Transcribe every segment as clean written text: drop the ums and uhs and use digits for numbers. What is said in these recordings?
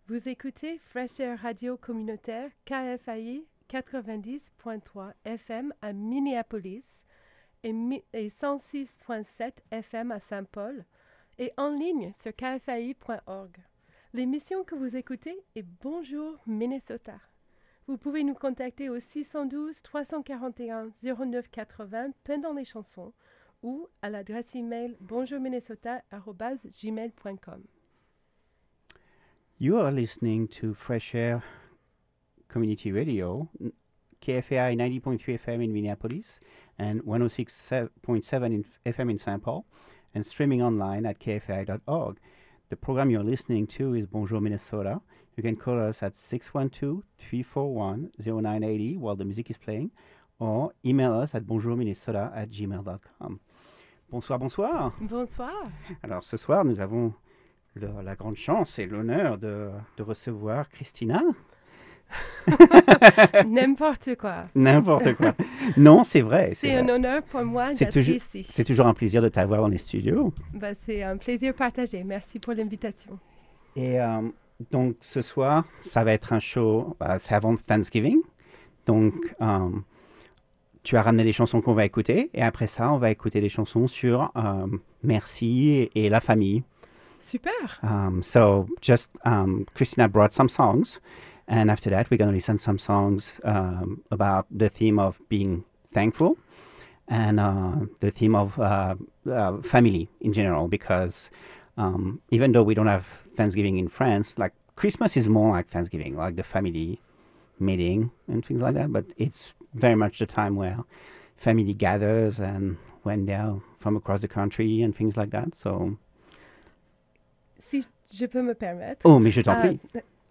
Vous écoutez Fresh Air Radio communautaire KFAI 90.3 FM à Minneapolis et 106.7 FM à Saint-Paul et en ligne sur kfai.org. L'émission que vous écoutez est Bonjour Minnesota. Vous pouvez nous contacter au 612 341 0980 pendant les chansons ou à l'adresse email bonjourminnesota@gmail.com. You are listening to Fresh Air Community Radio, KFAI 90.3 FM in Minneapolis and 106.7 FM in St. Paul, and streaming online at kfai.org. The program you're listening to is Bonjour Minnesota. You can call us at 612-341-0980 while the music is playing, or email us at bonjourminnesota@gmail.com. Bonsoir, bonsoir. Bonsoir. Alors ce soir, nous avons la grande chance et l'honneur de recevoir Christina. N'importe quoi. N'importe quoi. Non, c'est vrai. C'est un honneur pour moi d'être ici. C'est toujours un plaisir de t'avoir dans les studios. C'est un plaisir partagé. Merci pour l'invitation. Et donc ce soir, ça va être un show, c'est avant Thanksgiving. Donc tu as ramené les chansons qu'on va écouter. Et après ça, on va écouter des chansons sur merci et la famille. Super. So Christina brought some songs, and after that we're going to listen some songs about the theme of being thankful and the theme of family in general, because even though we don't have Thanksgiving in France, like Christmas is more like Thanksgiving, like the family meeting and things like that, but it's very much the time where family gathers and when they're from across the country and things like that. So si je peux me permettre. Oh, mais je t'en prie.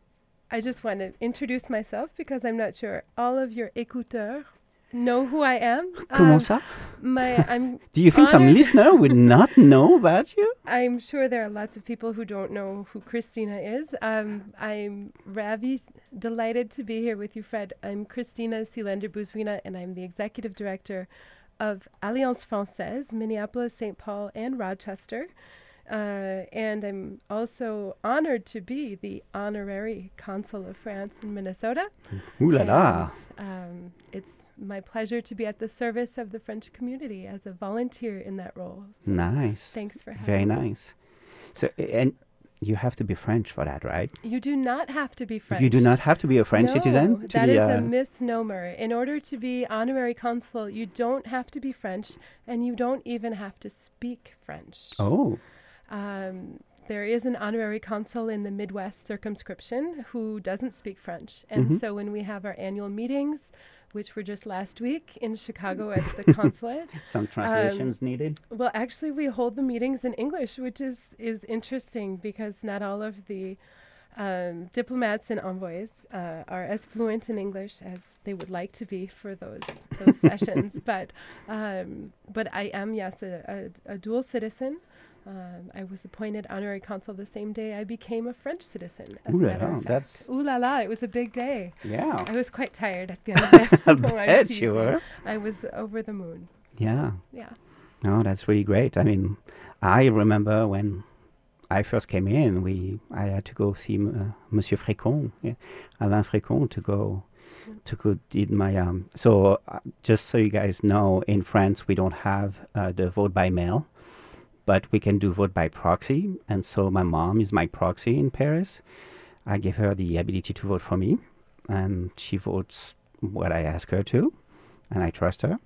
I just want to introduce myself because I'm not sure all of your écouteurs know who I am. Comment ça? I'm Do you think some listener would not know about you? I'm sure there are lots of people who don't know who Christina is. I'm ravi, delighted to be here with you, Fred. I'm Christina Seelander-Buzwina, and I'm the executive director of Alliance Française, Minneapolis, St. Paul, and Rochester. And I'm also honored to be the honorary consul of France in Minnesota. Ooh la la. And, it's my pleasure to be at the service of the French community as a volunteer in that role. So nice. Thanks for having Very me. nice. So, and you have to be French for that, right? You do not have to be French. You do not have to be a French citizen? No, that is a misnomer. In order to be honorary consul, you don't have to be French, and you don't even have to speak French. Oh. There is an honorary consul in the Midwest circumscription who doesn't speak French. And so when we have our annual meetings, which were just last week in Chicago at the consulate. Some translations needed? Well, actually, we hold the meetings in English, which is interesting because not all of the diplomats and envoys are as fluent in English as they would like to be for those sessions. But I am, yes, a dual citizen. I was appointed honorary consul the same day I became a French citizen, as a matter of fact. Ooh la la, it was a big day. Yeah. I was quite tired at the end of it. I bet you were. I was over the moon. Yeah. Yeah. No, that's really great. I mean, I remember when I first came in, I had to go see Monsieur Frécon, Alain Frécon, to go did my so just so you guys know, in France we don't have the vote by mail, but we can do vote by proxy. And so my mom is my proxy in Paris. I give her the ability to vote for me, and she votes what I ask her to, and I trust her.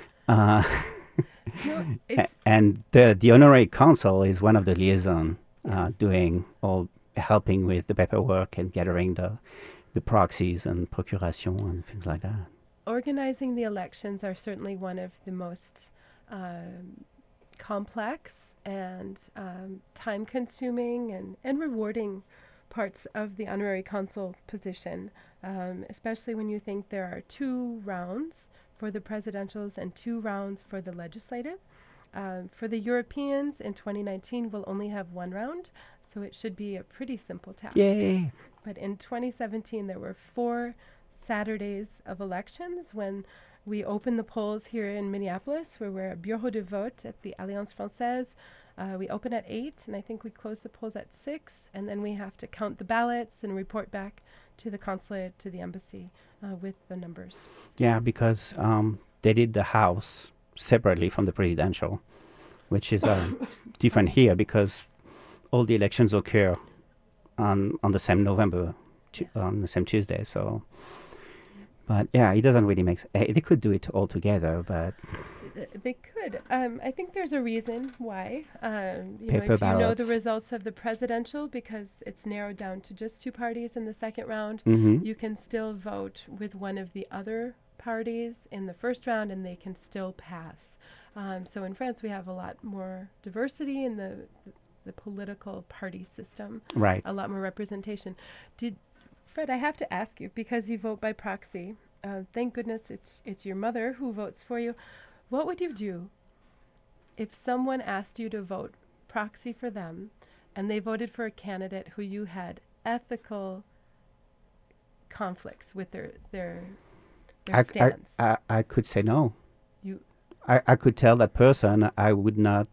And the honorary consul is one of the liaison, helping with the paperwork and gathering the proxies and procuration and things like that. Organizing the elections are certainly one of the most complex and time-consuming and rewarding parts of the honorary consul position, especially when you think there are 2 rounds for the presidentials and 2 rounds for the legislative. For the Europeans in 2019, we'll only have 1 round, so it should be a pretty simple task. Yay! But in 2017, there were 4 Saturdays of elections when we opened the polls here in Minneapolis, where we're a bureau de vote at the Alliance Française. We open at 8, and I think we close the polls at 6, and then we have to count the ballots and report back to the consulate, to the embassy, with the numbers. Yeah, because they did the House separately from the presidential, which is different here because all the elections occur on the same November, on the same Tuesday. So, but yeah, it doesn't really make sense. They could do it all together, but They could. I think there's a reason why. Paper if you know the ballots. results of the presidential, because it's narrowed down to just 2 parties in the second round, Mhm. you can still vote with one of the other parties in the first round, and they can still pass. So in France, we have a lot more diversity in the political party system, Right. a lot more representation. Fred, I have to ask you, because you vote by proxy, thank goodness it's your mother who votes for you. What would you do if someone asked you to vote proxy for them and they voted for a candidate who you had ethical conflicts with their stance? I could say no. You I could tell that person I would not.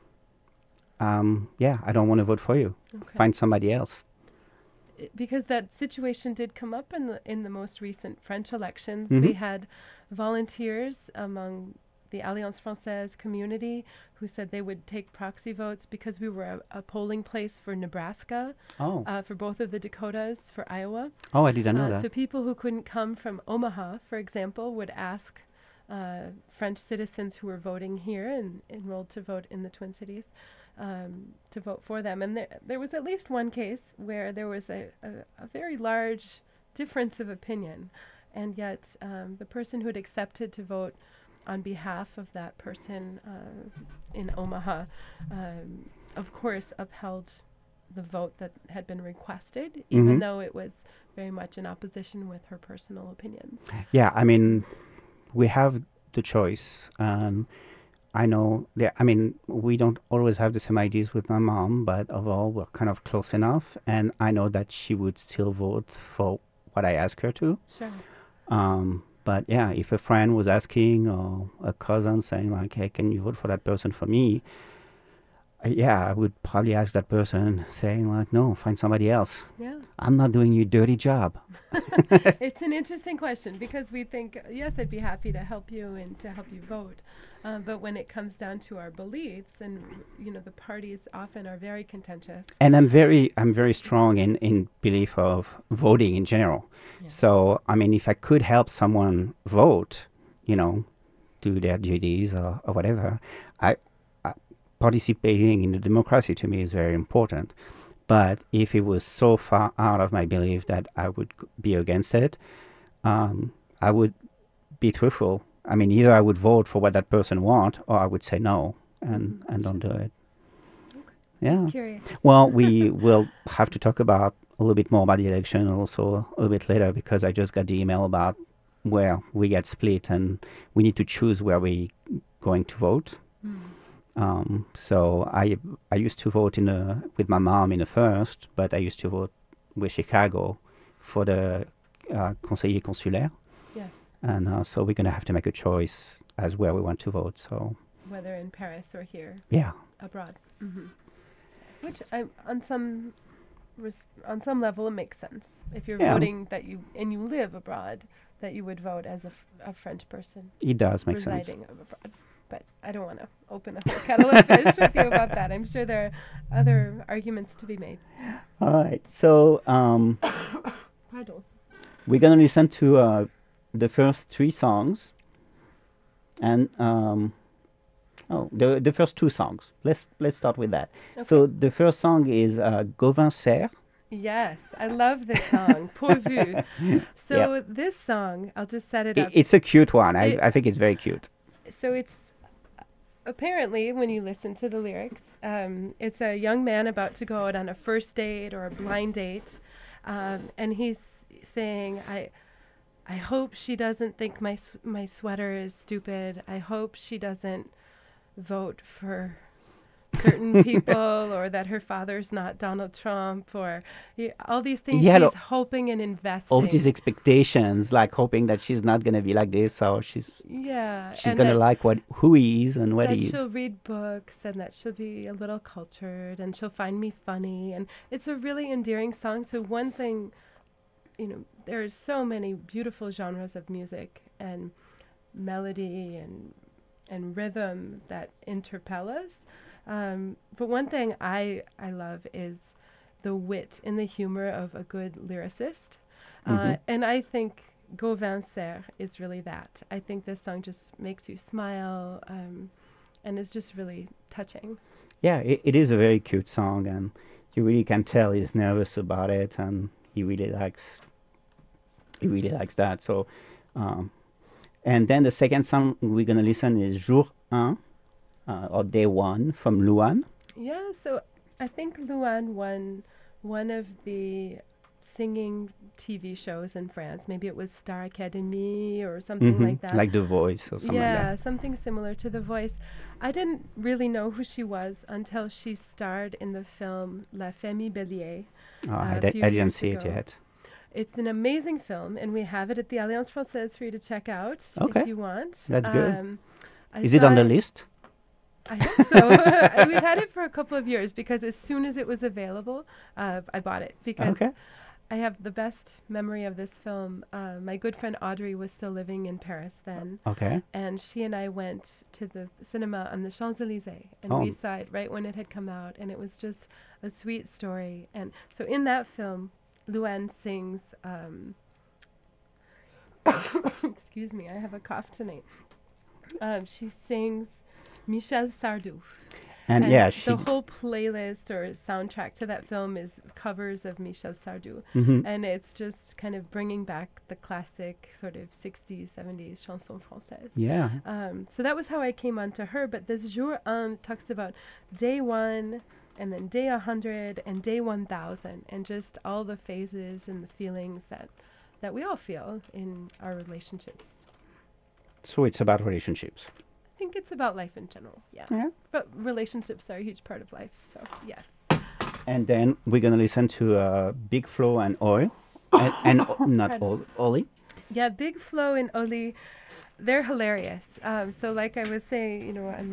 I don't want to vote for you. okay. Find somebody else. Because that situation did come up in the most recent French elections. Mhm. We had volunteers among the Alliance Française community who said they would take proxy votes because we were a polling place for Nebraska, Oh, for both of the Dakotas, for Iowa. I didn't know So that. people who couldn't come from Omaha, for example, would ask French citizens who were voting here and enrolled to vote in the Twin Cities to vote for them. And there was at least one case where there was a very large difference of opinion, and yet the person who had accepted to vote on behalf of that person in Omaha, of course, upheld the vote that had been requested, even Mhm. though it was very much in opposition with her personal opinions. Yeah, I mean, we have the choice. I know. Yeah, I mean, we don't always have the same ideas with my mom, but overall, we're kind of close enough. And I know that she would still vote for what I ask her to. Sure. But yeah, if a friend was asking or a cousin saying like, "Hey, can you vote for that person for me?" I would probably ask that person saying like, "No, find somebody else. Yeah. I'm not doing your dirty job." It's an interesting question because we think, yes, I'd be happy to help you and to help you vote. But when it comes down to our beliefs, and the parties often are very contentious. And I'm very strong in belief of voting in general. Yeah. So I mean, if I could help someone vote, do their duties or whatever, I participating in the democracy to me is very important. But if it was so far out of my belief that I would be against it, I would be truthful. I mean, either I would vote for what that person wants, or I would say no and don't do it. Okay. Yeah. Just curious. Well, we will have to talk about a little bit more about the election also a little bit later, because I just got the email about where we get split and we need to choose where we going to vote. So I used to vote with my mom in the first, but I used to vote with Chicago for the conseiller consulaire. Yes. And so we're going to have to make a choice as where we want to vote. So Whether in Paris or here yeah. abroad. Which on some level it makes sense. If you're Yeah. voting and you live abroad, that you would vote as a French person It does make sense. residing abroad. But I don't want to open a whole kettle of fish with you about that. I'm sure there are other arguments to be made. All right. So Pardon. we're going to listen to the first 3 songs. And the first 2 songs. Let's start with that. Okay. So the first song is Gauvin Serre. Yes, I love this song, Pourvu. So this song, I'll just set it up. It's a cute one. I think it's very cute. So it's apparently, when you listen to the lyrics, it's a young man about to go out on a first date or a blind date, and he's saying, I hope she doesn't think my sweater is stupid. I hope she doesn't vote for certain people, or that her father's not Donald Trump, or all these things Yeah, he's hoping and investing. All these expectations, like hoping that she's not gonna be like this, or she's and gonna like who he is and what that he is. she'll read books, and that she'll be a little cultured, and she'll find me funny, and it's a really endearing song. So one thing, there's so many beautiful genres of music and melody and rhythm that interpel us. But one thing I love is the wit and the humor of a good lyricist. And I think Gauvin Serre is really that. I think this song just makes you smile, and is just really touching. Yeah, it is a very cute song, and you really can tell he's nervous about it, and he really likes that. So, and then the second song we're gonna listen is Jour 1, or Day 1 from Louane. Yeah, so I think Louane won one of the singing TV shows in France. Maybe it was Star Academy or something like that. Like The Voice or something like that. Yeah, something similar to The Voice. I didn't really know who she was until she starred in the film La Famille Bélier. I didn't see it yet. It's an amazing film, and we have it at the Alliance Française for you to check out if you want. That's good. Is it it on the list? I hope so. We've had it for a couple of years, because as soon as it was available, I bought it, because I have the best memory of this film. My good friend Audrey was still living in Paris then. Okay. And she and I went to the cinema on the Champs-Élysées, and we saw it right when it had come out, and it was just a sweet story. And so in that film, Louane sings, excuse me, I have a cough tonight. She sings Michel Sardou. And the whole playlist or soundtrack to that film is covers of Michel Sardou. And it's just kind of bringing back the classic sort of 60s, 70s chanson française. Yeah. So that was how I came onto her. But this Jour 1 talks about day 1, and then day 100, and day 1000, and just all the phases and the feelings that we all feel in our relationships. So it's about relationships. I think it's about life in general, yeah. But relationships are a huge part of life, so yes. And then we're going to listen to Big Flo and Oli. and not Oli. Yeah, Big Flo and Oli, they're hilarious. So like I was saying, I'm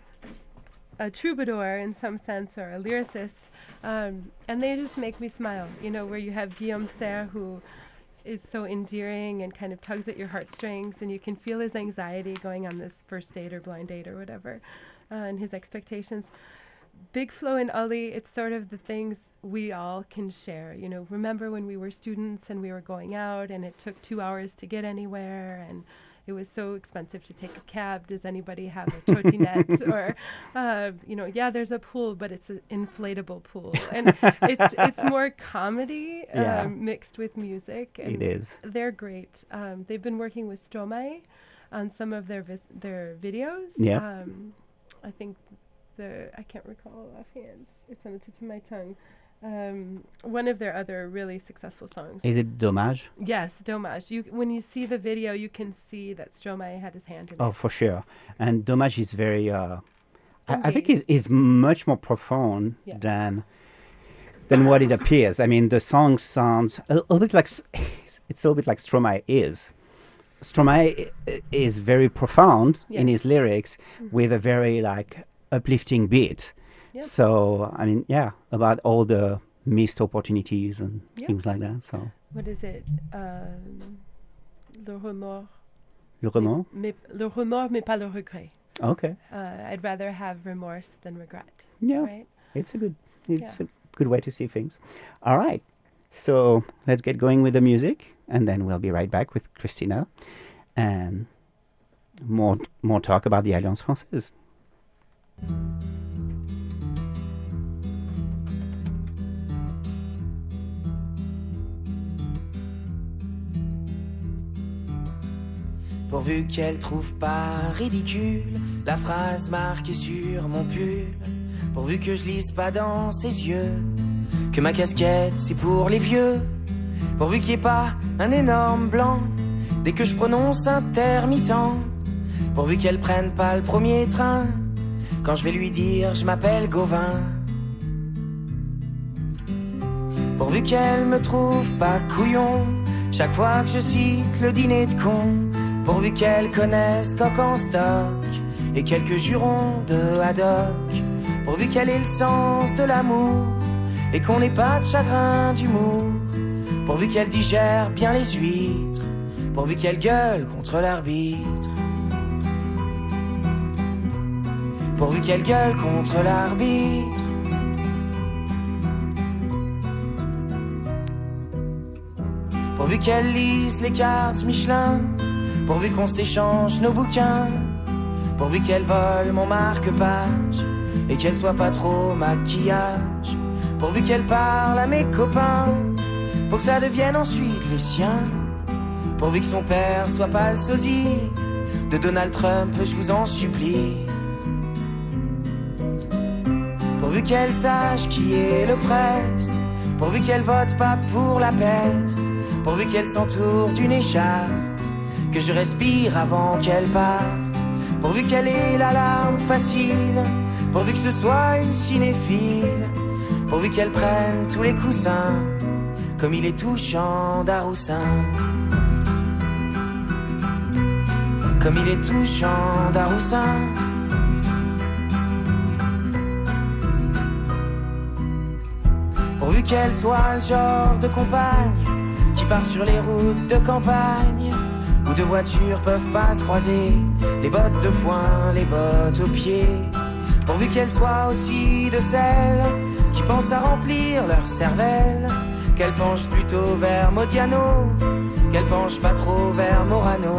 a troubadour in some sense, or a lyricist, and they just make me smile, where you have Guillaume Serre, who is so endearing and kind of tugs at your heartstrings, and you can feel his anxiety going on this first date or blind date or whatever, and his expectations. Big Flo and Oli, it's sort of the things we all can share. Remember when we were students and we were going out and it took 2 hours to get anywhere, and it was so expensive to take a cab. Does anybody have a trottinette? Or, there's a pool, but it's an inflatable pool. And it's more comedy mixed with music. And it is. They're great. They've been working with Stromae on some of their videos. Yeah. I think I can't recall offhand. It's on the tip of my tongue. One of their other really successful songs. Is it Dommage? Yes, Dommage. When you see the video, you can see that Stromae had his hand in it. Oh, for sure. And Dommage is very, I think is much more profound than what it appears. I mean, the song sounds a little bit like, it's a little bit like Stromae is. Stromae is very profound in his lyrics with a very uplifting beat. Yep. So, I mean, about all the missed opportunities and things like that. So, what is it? Le remords. Le remords? Le remords, mais pas le regret. Okay. I'd rather have remorse than regret. Yeah. Right? It's a good way to see things. All right. So, let's get going with the music, and then we'll be right back with Christina and more talk about the Alliance Française. Pourvu qu'elle trouve pas ridicule la phrase marquée sur mon pull. Pourvu que je lise pas dans ses yeux que ma casquette c'est pour les vieux. Pourvu qu'il n'y ait pas un énorme blanc dès que je prononce intermittent. Pourvu qu'elle prenne pas le premier train quand je vais lui dire je m'appelle Gauvin. Pourvu qu'elle me trouve pas couillon chaque fois que je cite le dîner de con. Pourvu qu'elle connaisse Coq en stock et quelques jurons de haddock. Pourvu qu'elle ait le sens de l'amour et qu'on n'ait pas de chagrin d'humour. Pourvu qu'elle digère bien les huîtres. Pourvu qu'elle gueule contre l'arbitre. Pourvu qu'elle gueule contre l'arbitre. Pourvu qu'elle lise les cartes Michelin. Pourvu qu'on s'échange nos bouquins. Pourvu qu'elle vole mon marque-page et qu'elle soit pas trop maquillage. Pourvu qu'elle parle à mes copains pour que ça devienne ensuite les siens. Pourvu que son père soit pas le sosie de Donald Trump, je vous en supplie. Pourvu qu'elle sache qui est le preste. Pourvu qu'elle vote pas pour la peste. Pourvu qu'elle s'entoure d'une écharpe que je respire avant qu'elle parte. Pourvu qu'elle ait la larme facile. Pourvu que ce soit une cinéphile. Pourvu qu'elle prenne tous les coussins comme il est touchant d'Aroussin. Comme il est touchant d'Aroussin. Pourvu qu'elle soit le genre de compagne qui part sur les routes de campagne où deux voitures peuvent pas se croiser, les bottes de foin, les bottes aux pieds. Pourvu qu'elle soit aussi de celles qui pensent à remplir leur cervelle, qu'elle penche plutôt vers Modiano, qu'elle penche pas trop vers Morano.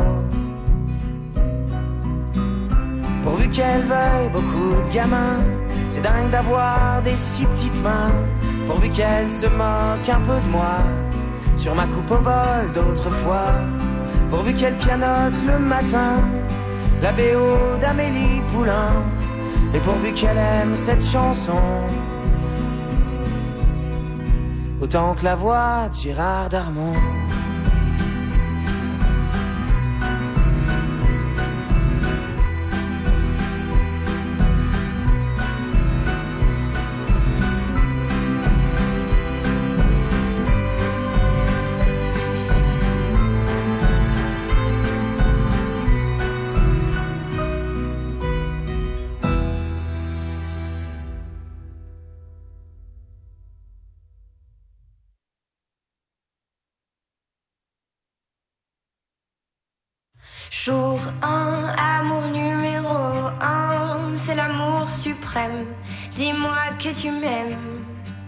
Pourvu qu'elle veuille beaucoup de gamins, c'est dingue d'avoir des si petites mains. Pourvu qu'elle se moque un peu de moi sur ma coupe au bol d'autrefois. Pourvu qu'elle pianote le matin la BO d'Amélie Poulain. Et pourvu qu'elle aime cette chanson autant que la voix de Gérard Darmon. Jour 1, amour numéro 1, c'est l'amour suprême. Dis-moi que tu m'aimes.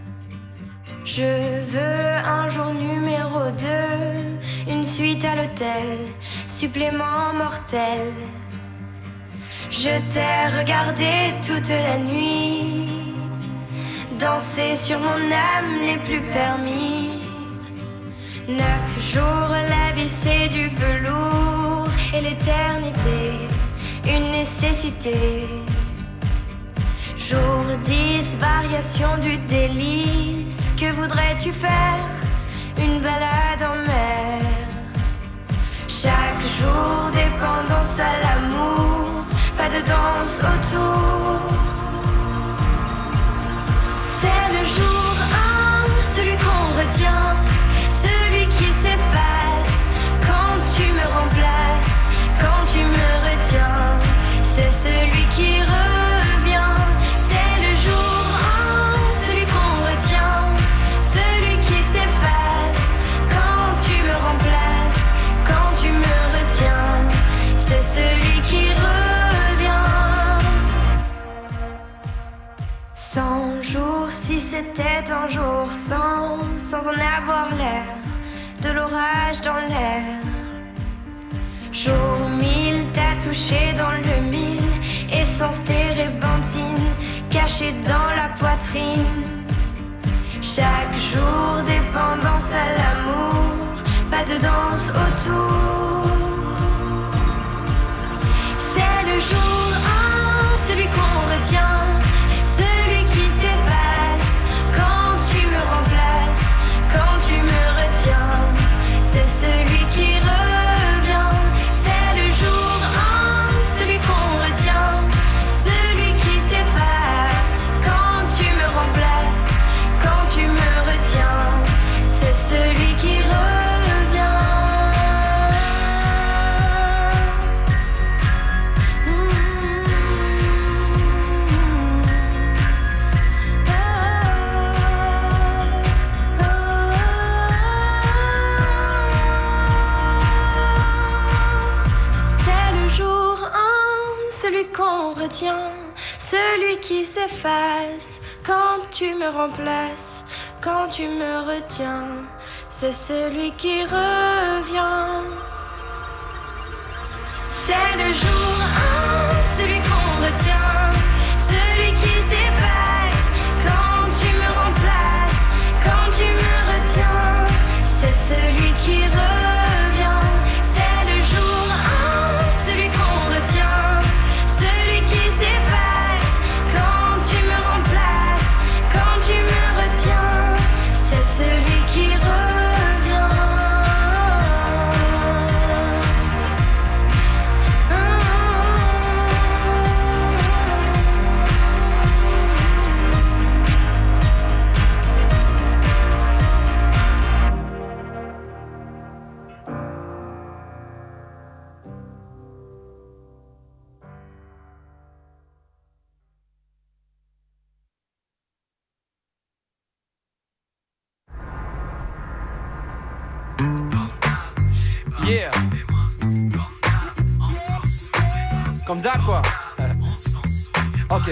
Je veux un jour numéro 2, une suite à l'hôtel, supplément mortel. Je t'ai regardé toute la nuit, danser sur mon âme n'est plus permis. 9 jours, la vie c'est du velours et l'éternité, une nécessité. Jour 10, variation du délice. Que voudrais-tu faire? Une balade en mer. Chaque jour, dépendance à l'amour, pas de danse autour. C'est le jour 1, celui qu'on retient, celui qui s'efface quand tu me remplaces, quand tu me retiens. C'est celui qui revient. C'est le jour 1, celui qu'on retient, celui qui s'efface quand tu me remplaces, quand tu me retiens. C'est celui qui revient. 100 jours, si c'était un jour sans en avoir l'air, de l'orage dans l'air. Jour 1000, t'as touché dans le 1000, essence térébenthine, cachée dans la poitrine. Chaque jour, dépendance à l'amour, pas de danse autour. C'est le jour 1, celui qu'on retient, celui qui s'efface quand tu me remplaces, quand tu me retiens. C'est celui qui revient. C'est le jour 1, celui qu'on retient, celui qui retiens, celui qui s'efface quand tu me remplaces, quand tu me retiens, c'est celui qui revient. C'est le jour 1, celui qu'on retient, celui qui s'efface quand tu me remplaces, quand tu me retiens, c'est celui qui revient. C'est le jour 1, celui qu'on retient, celui qui s'efface quand tu me remplaces, quand tu me retiens, c'est celui qui revient. Yeah. Comme d'hab quoi. Ok.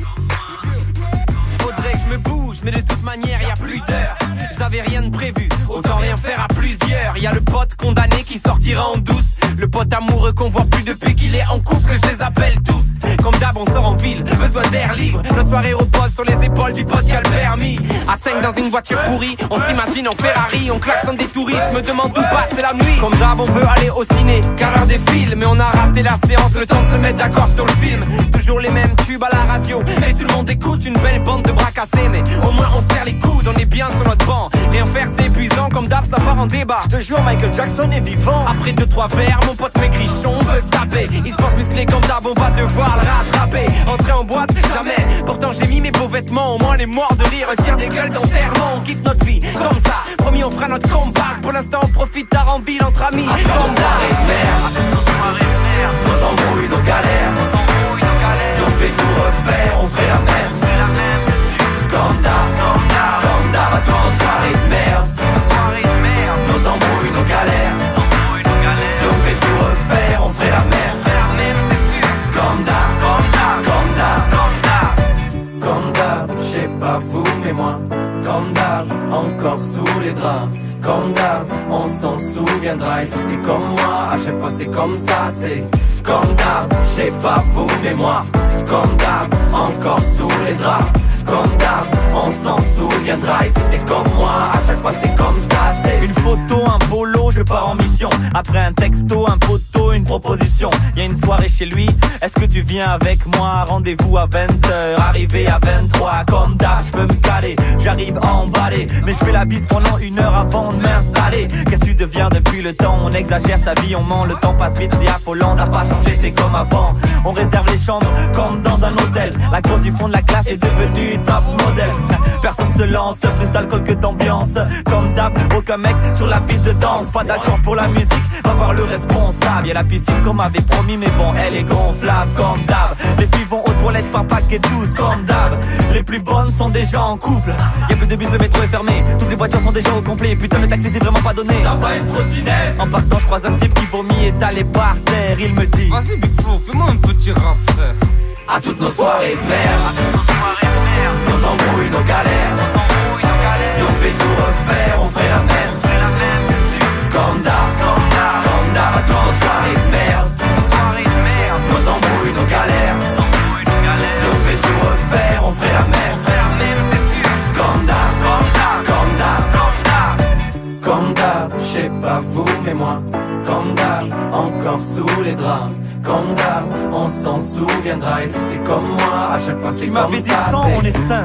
Faudrait que je me bouge, mais de toute manière y a plus d'heure. J'avais rien de prévu, autant rien faire à plusieurs. Y a le pote condamné qui sortira en douce, le pote amoureux qu'on voit plus depuis qu'il est en couple. Je les appelle tous. Comme d'hab on sort en ville, besoin d'air libre. Notre soirée repose sur les épaules du pote qui a le permis. À 5 dans une voiture pourrie, on s'imagine en Ferrari. On klaxonne des touristes, je me demande où passe la nuit. Comme d'hab on veut aller au ciné, car l'heure défile. Mais on a raté la séance, le temps de se mettre d'accord sur le film. Toujours les mêmes tubes à la radio, et tout le monde écoute une belle bande de bras cassés. Mais au moins on serre les coudes, on est bien sur notre banc. Rien faire c'est épuisant, comme d'hab ça part en débat. Je te jure Michael Jackson est vivant. Après 2-3 verres, mon pote maigrichon veut se taper. Il se pense musclé comme d'hab, on va devoir le rattraper. Entrer en boîte, jamais. Pourtant j'ai mis mes beaux vêtements, au moins les morts de rire tire des gueules d'enterrement. On kiffe notre vie, comme ça. Promis on fera notre comeback. Pour l'instant on profite d'Arambile entre amis. Comme soirée de merde, nos soirées de merde, nos embrouilles, nos galères, nos embrouilles, nos galères. Si on fait tout refaire, on ferait la même, c'est la même, c'est sûr. Comme d'hab, comme d'hab, comme d'hab, à toi nos soirées de merde, nos soirées de merde, nos embrouilles, nos galères, nos embrouilles, nos galères. Si on fait tout refaire, on ferait la même, c'est la même, c'est sûr. Comme d'hab, comme d'hab, comme d'hab, comme d'hab, comme d'hab, je sais pas vous mais moi, comme d'hab, encore sous les draps. Comme d'hab, on s'en souviendra. Et si t'es comme moi, à chaque fois c'est comme ça. C'est comme d'hab, je sais pas vous mais moi, comme d'hab, encore sous les draps. Comme d'hab, on s'en souviendra. Et si t'es comme moi, à chaque fois c'est comme ça. C'est une photo, un polo, je pars en mission. Après un texto, un poteau, une proposition. Y'a une soirée chez lui, est-ce que tu viens avec moi? Rendez-vous à 20h, arrivé à 23. Comme d'hab, je veux me caler, j'arrive emballé. Mais je fais la bise pendant 1 heure avant de m'installer. Qu'est-ce que tu deviens depuis le temps? On exagère sa vie, on ment, le temps passe vite, c'est affolant. T'as pas changé, t'es comme avant. On réserve les chambres comme dans un hôtel. La grosse du fond de la classe est devenue top modèle. Personne se lance, plus d'alcool que d'ambiance. Comme d'hab, aucun mec sur la piste de danse. Pas d'accord pour la musique, va voir le responsable. Y'a la piscine qu'on m'avait promis, mais bon, elle est gonflable. Comme d'hab, les filles vont aux toilettes par paquet 12. Comme d'hab, les plus bonnes sont déjà en couple. Y'a plus de bus, le métro est fermé. Toutes les voitures sont déjà au complet. Putain, le taxi c'est vraiment pas donné. T'as pas une trottinette? En partant, je croise un type qui vomit étalé par terre. Il me dit: vas-y Big Flo, fais-moi un petit rap frère. À toutes nos soirées de merde, à toutes nos soirées de merde, nos embrouilles, nos galères, nos embrouilles, nos galères. Si on fait tout refaire, on ferait la même, c'est la même, c'est sûr. Comme d'hab, comme d'hab, comme d'hab, à toutes nos soirées de merde, nos soirées de merde, nos embrouilles, nos galères, nos embrouilles, nos galères. Si on fait tout refaire, on ferait la même, c'est la même, c'est sûr. Comme d'hab, comme d'hab, comme d'hab, comme d'hab, comme d'hab, je sais pas vous mais moi, comme d'hab, encore sous les draps. Comme d'hab, on s'en souviendra. Et si t'es comme moi, à chaque fois c'est tu comme ça. Tu m'avais dit 100, on est 5.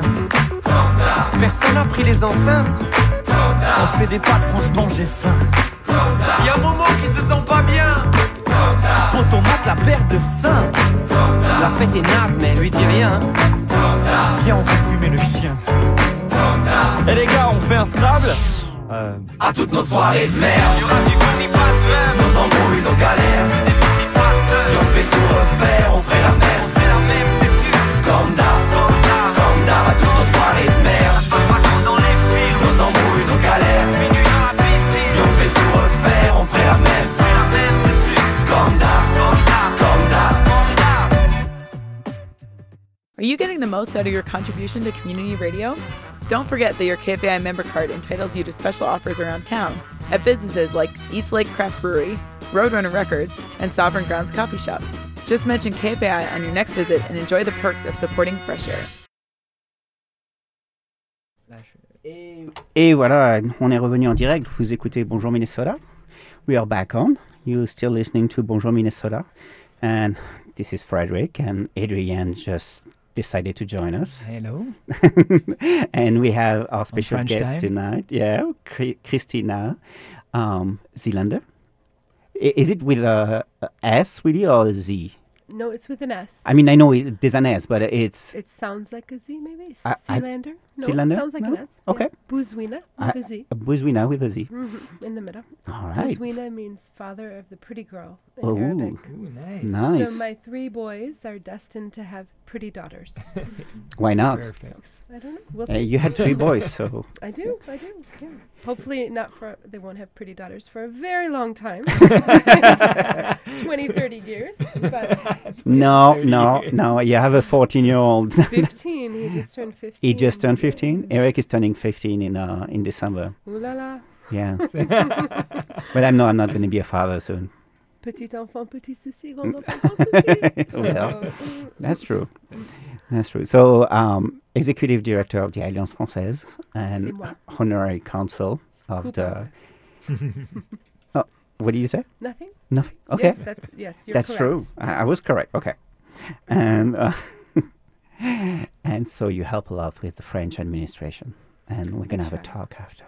Personne n'a pris les enceintes. On se fait des pâtes, franchement j'ai faim. Y'a un moment qui se sent pas bien. Poton mate la paire de seins. La fête est naze mais elle lui dit rien. Viens on va fumer le chien. Et les gars on fait un Scrabble. À toutes nos soirées de merde, Y'aura du vomi, pas de meuf. nos embrouilles, nos galères. Des vomi, pas de meuf. Si on fait tout refaire, on ferait la même, On fait la même, c'est sûr. comme d'hab, comme d'hab, comme d'hab. À toutes nos soirées de merde, Ça se passe pas comme dans les films. nos embrouilles, nos galères. Minuit dans la piscine. Si on fait tout refaire, on ferait la même, C'est la même, c'est sûr. comme d'hab, Comme d'hab, comme d'hab. comme d'hab. the most out of your contribution to community radio? Don't forget that your KFAI member card entitles you to special offers around town at businesses like East Lake Craft Brewery, Roadrunner Records, and Sovereign Grounds Coffee Shop. Just mention KFAI on your next visit and enjoy the perks of supporting fresh air. Et voilà, on est revenu en direct. Vous écoutez Bonjour Minnesota. We are back on. You're still listening to Bonjour Minnesota. And this is Frederick, and Adrienne just decided to join us. Hello. And we have our special guest time. tonight. Yeah, Christina Zielander. Is it with a S really or a Z? No, it's with an S. I mean, I know there's an S, but it's... It sounds like a Z, maybe? I- Sealander? No, Sealander? it sounds like No? an S. Okay. Yeah. Buzwina with a Z. Buzwina with a Z. In the middle. All right. Buzwina means father of the pretty girl in Oh, Arabic. Ooh, nice. Nice. So my 3 boys are destined to have pretty daughters. Why not? Perfect. I don't know. We'll see. You had 3 boys, so... I do. Yeah. Hopefully they won't have pretty daughters for a very long time. 20, 30 years. But No. You have a 14-year-old. 15. He just turned 15. He just turned 15. Eric is turning 15 in December. Ooh la la. Yeah. But I'm not going to be a father soon. Petit enfant, petit souci, grand enfant, grand souci. Well, So, That's true. That's true. So, executive director of the Alliance Française C'est and moi. honorary counsel of Cooper. Oh, what did you say? Nothing? Nothing. Okay. Yes, you're That's correct. true. I was correct. Okay. And and so you help a lot with the French administration, and we're gonna have a try. talk after.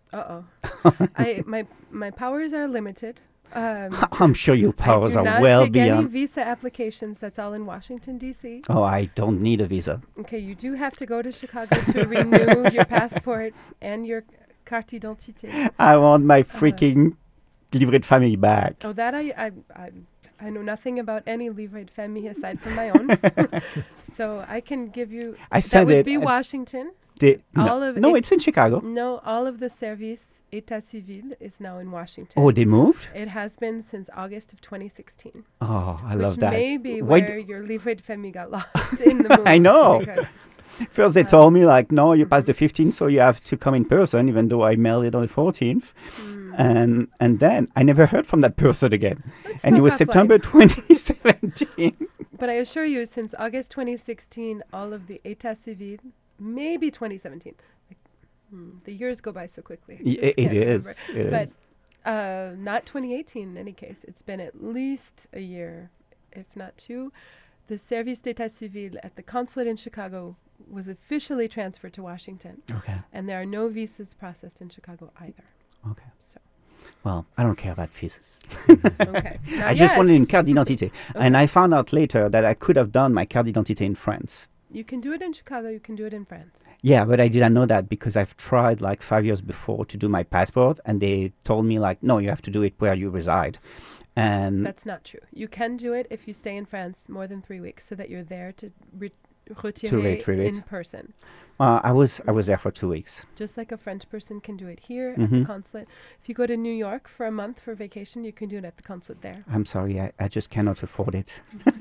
My powers are limited. I'm sure your powers I are do not well take any beyond. visa applications. That's all in Washington, D.C. Oh, I don't need a visa. Okay, you do have to go to Chicago to renew your passport and your carte d'identité. I want my freaking livret de famille back. Oh, that I know nothing about any livret de famille aside from my own. So I can give you. I that said would it. be Washington. No, it- it's in Chicago. No, all of the service état civil is now in Washington. Oh, they moved? It has been since August of 2016. Oh, I love that. Which may be Why where your livret de famille got lost in the move. I know. because- First they told me like, no, you passed the 15th, so you have to come in person, even though I mailed it on the 14th. And then I never heard from that person again. Let's And it talk was offline. September 2017. But I assure you, since August 2016, all of the état civil, maybe 2017. The years go by so quickly. I just It can't is. remember. It But is. not 2018 in any case. It's been at least a year, if not 2. The Service d'État Civil at the consulate in Chicago was officially transferred to Washington. Okay. And there are no visas processed in Chicago either. Okay. So. Well, I don't care about visas. Okay. I just wanted une carte d'identité. And I found out later that I could have done my carte d'identité in France. You can do it in Chicago. You can do it in France. Yeah, but I didn't know that because I've tried like 5 years before to do my passport, and they told me like, no, you have to do it where you reside. And That's not true. You can do it if you stay in France more than 3 weeks, so that you're there to retrieve it. in person. I was there for 2 weeks. Just like a French person can do it here at Mhm. the consulate. If you go to New York for a month for vacation, you can do it at the consulate there. I'm sorry, I just cannot afford it.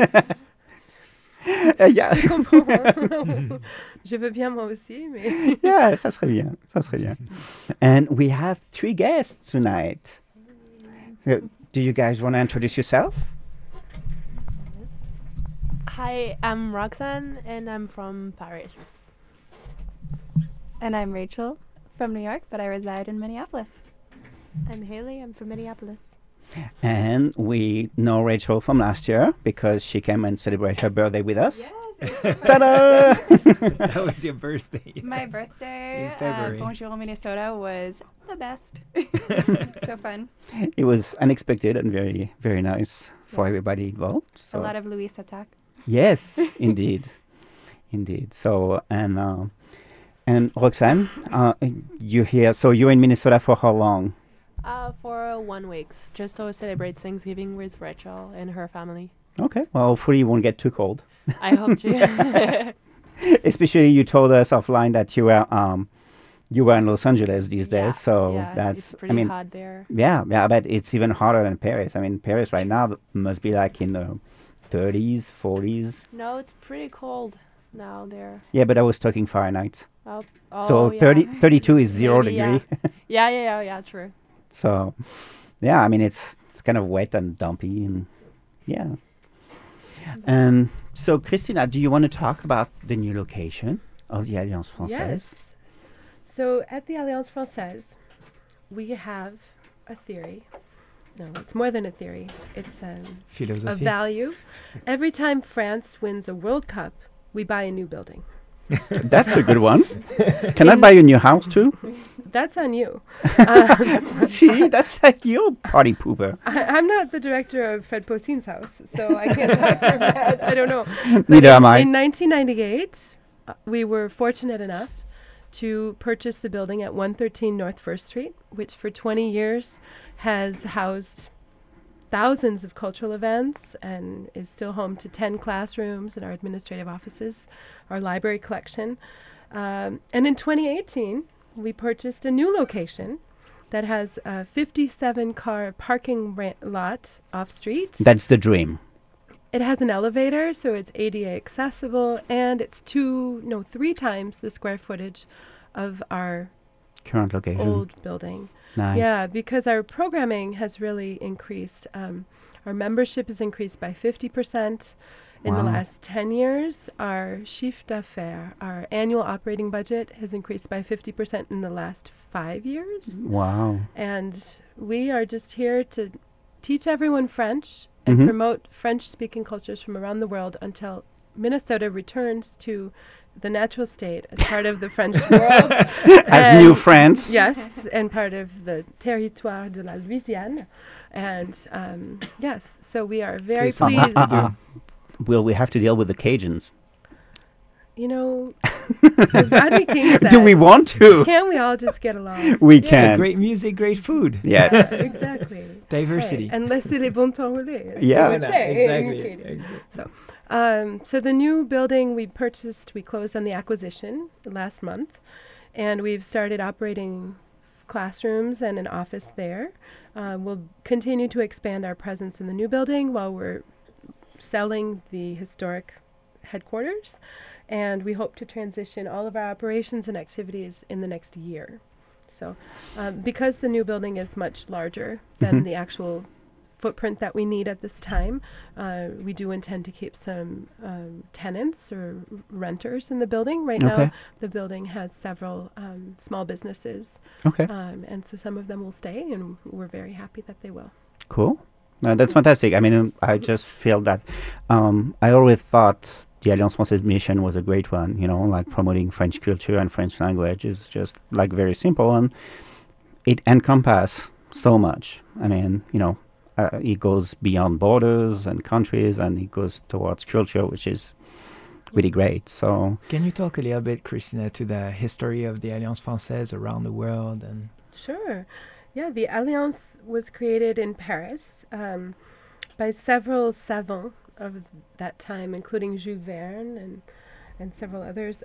Yeah. Je comprends. Je veux bien moi aussi, mais Yeah, ça serait bien. Ça serait bien. And we have 3 guests tonight. So, do you guys want to introduce yourself? Hi, I'm Roxanne and I'm from Paris. And I'm Rachel from New York, but I reside in Minneapolis. I'm Haley, I'm from Minneapolis. And we know Rachel from last year because she came and celebrated her birthday with us. Yes. Ta-da! That was your birthday. My yes. birthday, In February. Bonjour Minnesota, was the best. So fun. It was unexpected and very, very nice for Yes. everybody involved. A So lot of Louis attack. yes, indeed. Indeed. So, and Roxanne, you're here. So you're in Minnesota for how long? For 1 week, just to celebrate Thanksgiving with Rachel and her family. Okay. Well, hopefully you won't get too cold. I hope to. Especially you told us offline that you were in Los Angeles these Yeah, days. So yeah, that's, it's pretty I mean, hot there. yeah, but it's even hotter than Paris. I mean, Paris right now must be like in the 30s, 40s. No, it's pretty cold. now they're. Yeah, but I was talking Fahrenheit. Oh, So yeah. 32 is 0 Maybe, degree. Yeah, true. So, yeah, I mean, it's kind of wet and dumpy, and yeah. So, Christina, do you want to talk about the new location of the Alliance Française? Yes. So at the Alliance Française, we have a theory. No, it's more than a theory. It's a Philosophy. value. Every time France wins a World Cup, we buy a new building. That's a good one. Can I buy a new house too? That's on you. See, that's like your party pooper. I'm not the director of Fred Pocin's house, so I can't talk for that. I don't know. Neither am I. In 1998, we were fortunate enough to purchase the building at 113 North 1st Street, which for 20 years has housed thousands of cultural events and is still home to 10 classrooms and our administrative offices, our library collection. And in 2018, we purchased a new location that has a 57-car parking lot off-street. That's the dream. It has an elevator, so it's ADA accessible, and it's 3 times the square footage of our Current location. old building. Nice. Yeah, because our programming has really increased. Our membership has increased by 50% in the Wow. last 10 years. Our chiffre d'affaires, our annual operating budget, has increased by 50% in the last 5 years. Wow. And we are just here to teach everyone French and Mhm. promote French-speaking cultures from around the world until Minnesota returns to the natural state as part of the French world. As New France. Yes, and part of the territoire de la Louisiane. And yes, so we are very pleased. Will we have to deal with the Cajuns? You know, as Rodney King said, Do we want to? Can we all just get along? We Yeah, can. great music, great food. Yes. Exactly. Diversity. Right. And laissez les bons temps rouler. as Yeah. they would say in Exactly. Acadian. So the new building we purchased, we closed on the acquisition last month, and we've started operating classrooms and an office there. We'll continue to expand our presence in the new building while we're selling the historic headquarters, and we hope to transition all of our operations and activities in the next year. So because the new building is much larger than Mhm. the actual footprint that we need at this time, we do intend to keep some tenants or renters in the building. Right Okay. now, the building has several small businesses, Okay. and so some of them will stay, and we're very happy that they will. Cool. That's fantastic. I mean, I just feel that I always thought the Alliance Française mission was a great one, you know, like promoting French culture and French language is just like very simple, and it encompasses so much. I mean, you know, it goes beyond borders and countries, and it goes towards culture, which is really great. So Can you talk a little bit, Christina, to the history of the Alliance Française around the world? And Sure. Yeah, the Alliance was created in Paris by several savants of that time, including Jules Verne and several others.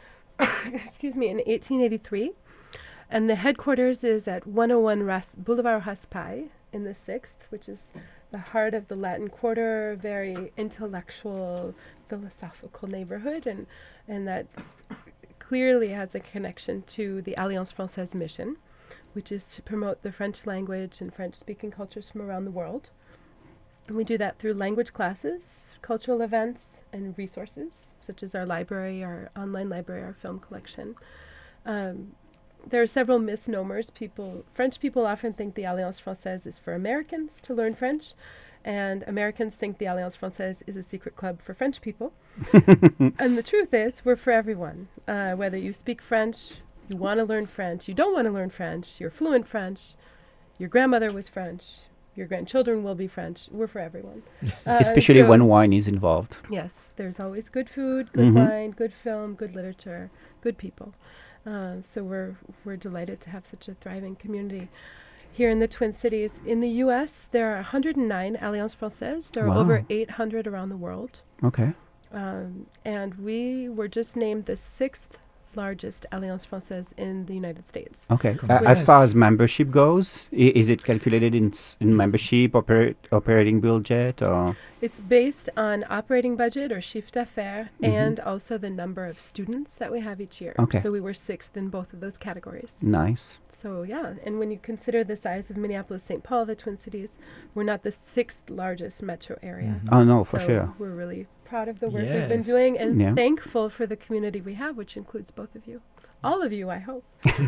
Excuse me, in 1883. And the headquarters is at 101 Boulevard Raspail in the 6th, which is the heart of the Latin Quarter, very intellectual, philosophical neighborhood, and that clearly has a connection to the Alliance Française mission, which is to promote the French language and French-speaking cultures from around the world. And we do that through language classes, cultural events, and resources, such as our library, our online library, our film collection. There are several misnomers. French people often think the Alliance Française is for Americans to learn French, and Americans think the Alliance Française is a secret club for French people. And the truth is, we're for everyone. Whether you speak French, you want to learn French, you don't want to learn French, you're fluent French, your grandmother was French, your grandchildren will be French, we're for everyone. especially when wine is involved. Yes, there's always good food, good wine, good film, good literature, good people. So we're delighted to have such a thriving community here in the Twin Cities. In the U.S., there are 109 Alliance Française. There are Wow. over 800 around the world. Okay. And we were just named the 6th largest Alliance Française in the United States. Okay. As far as membership goes, is it calculated in membership, operating budget, or? It's based on operating budget or chiffre d'affaires and also the number of students that we have each year. Okay. So we were 6th in both of those categories. Nice. So yeah, and when you consider the size of Minneapolis-St. Paul, the Twin Cities, we're not the 6th largest metro area. Oh no, for sure. We're really proud of the work we've been doing and thankful for the community we have, which includes both of you. All of you, I hope.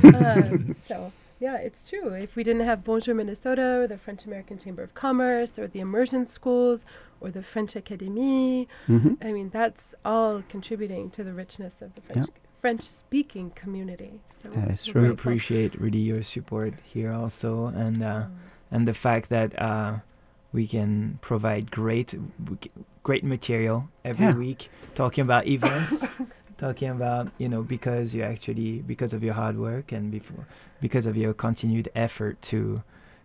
So yeah, it's true. If we didn't have Bonjour Minnesota or the French American Chamber of Commerce or the immersion schools or the French Academy, I mean, that's all contributing to the richness of the French-speaking community. So that is true. We appreciate really your support here also, and the fact that we can provide great material every week, talking about events, talking about because of your hard work and because of your continued effort to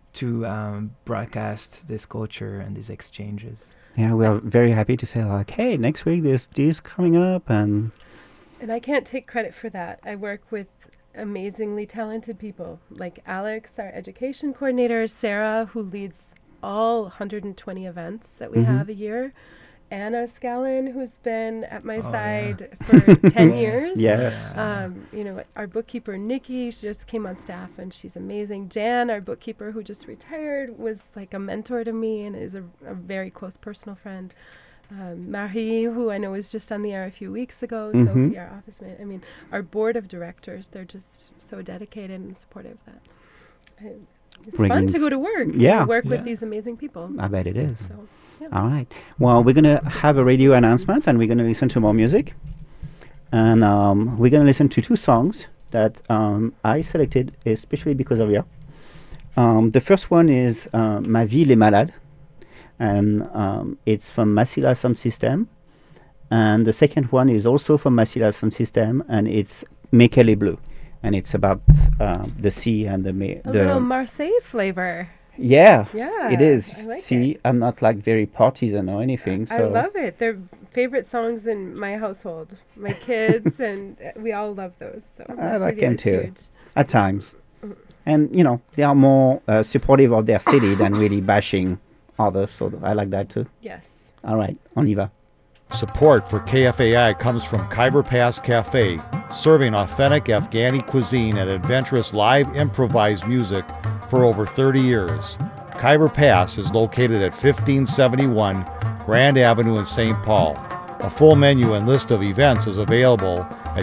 broadcast this culture and these exchanges. Yeah, we are very happy to say hey, next week there's this coming up and I can't take credit for that. I work with amazingly talented people like Alex, our education coordinator, Sarah, who leads all 120 events that we have a year, Anna Scallon, who's been at my side for 10 years. Yes. Our bookkeeper, Nikki, she just came on staff and she's amazing. Jan, our bookkeeper who just retired, was like a mentor to me and is a very close personal friend. Marie, who I know was just on the air a few weeks ago, Sophie, our office mate. I mean, our board of directors, they're just so dedicated and supportive that it's fun to go to work. Work with these amazing people. I bet it is. So, yeah. All right. Well, we're going to have a radio announcement and we're going to listen to more music. And we're going to listen to 2 songs that I selected especially because of you. The first one is Ma Ville est Malade. And it's from Massilia Sound System. And the second one is also from Massilia Sound System, and it's Mekele Bleu. And it's about the sea and the little Marseille flavor. Yeah, yeah, it is. I like See, I'm not like very partisan or anything. I love it. They're favorite songs in my household. My kids and we all love those. So I like them too, huge. At times. And they are more supportive of their city than really bashing others, so I like that too. Yes. All right, on y va. Support for KFAI comes from Khyber Pass Cafe, serving authentic Afghani cuisine and adventurous live improvised music for over 30 years. Khyber Pass is located at 1571 Grand Avenue in St. Paul. A full menu and list of events is available at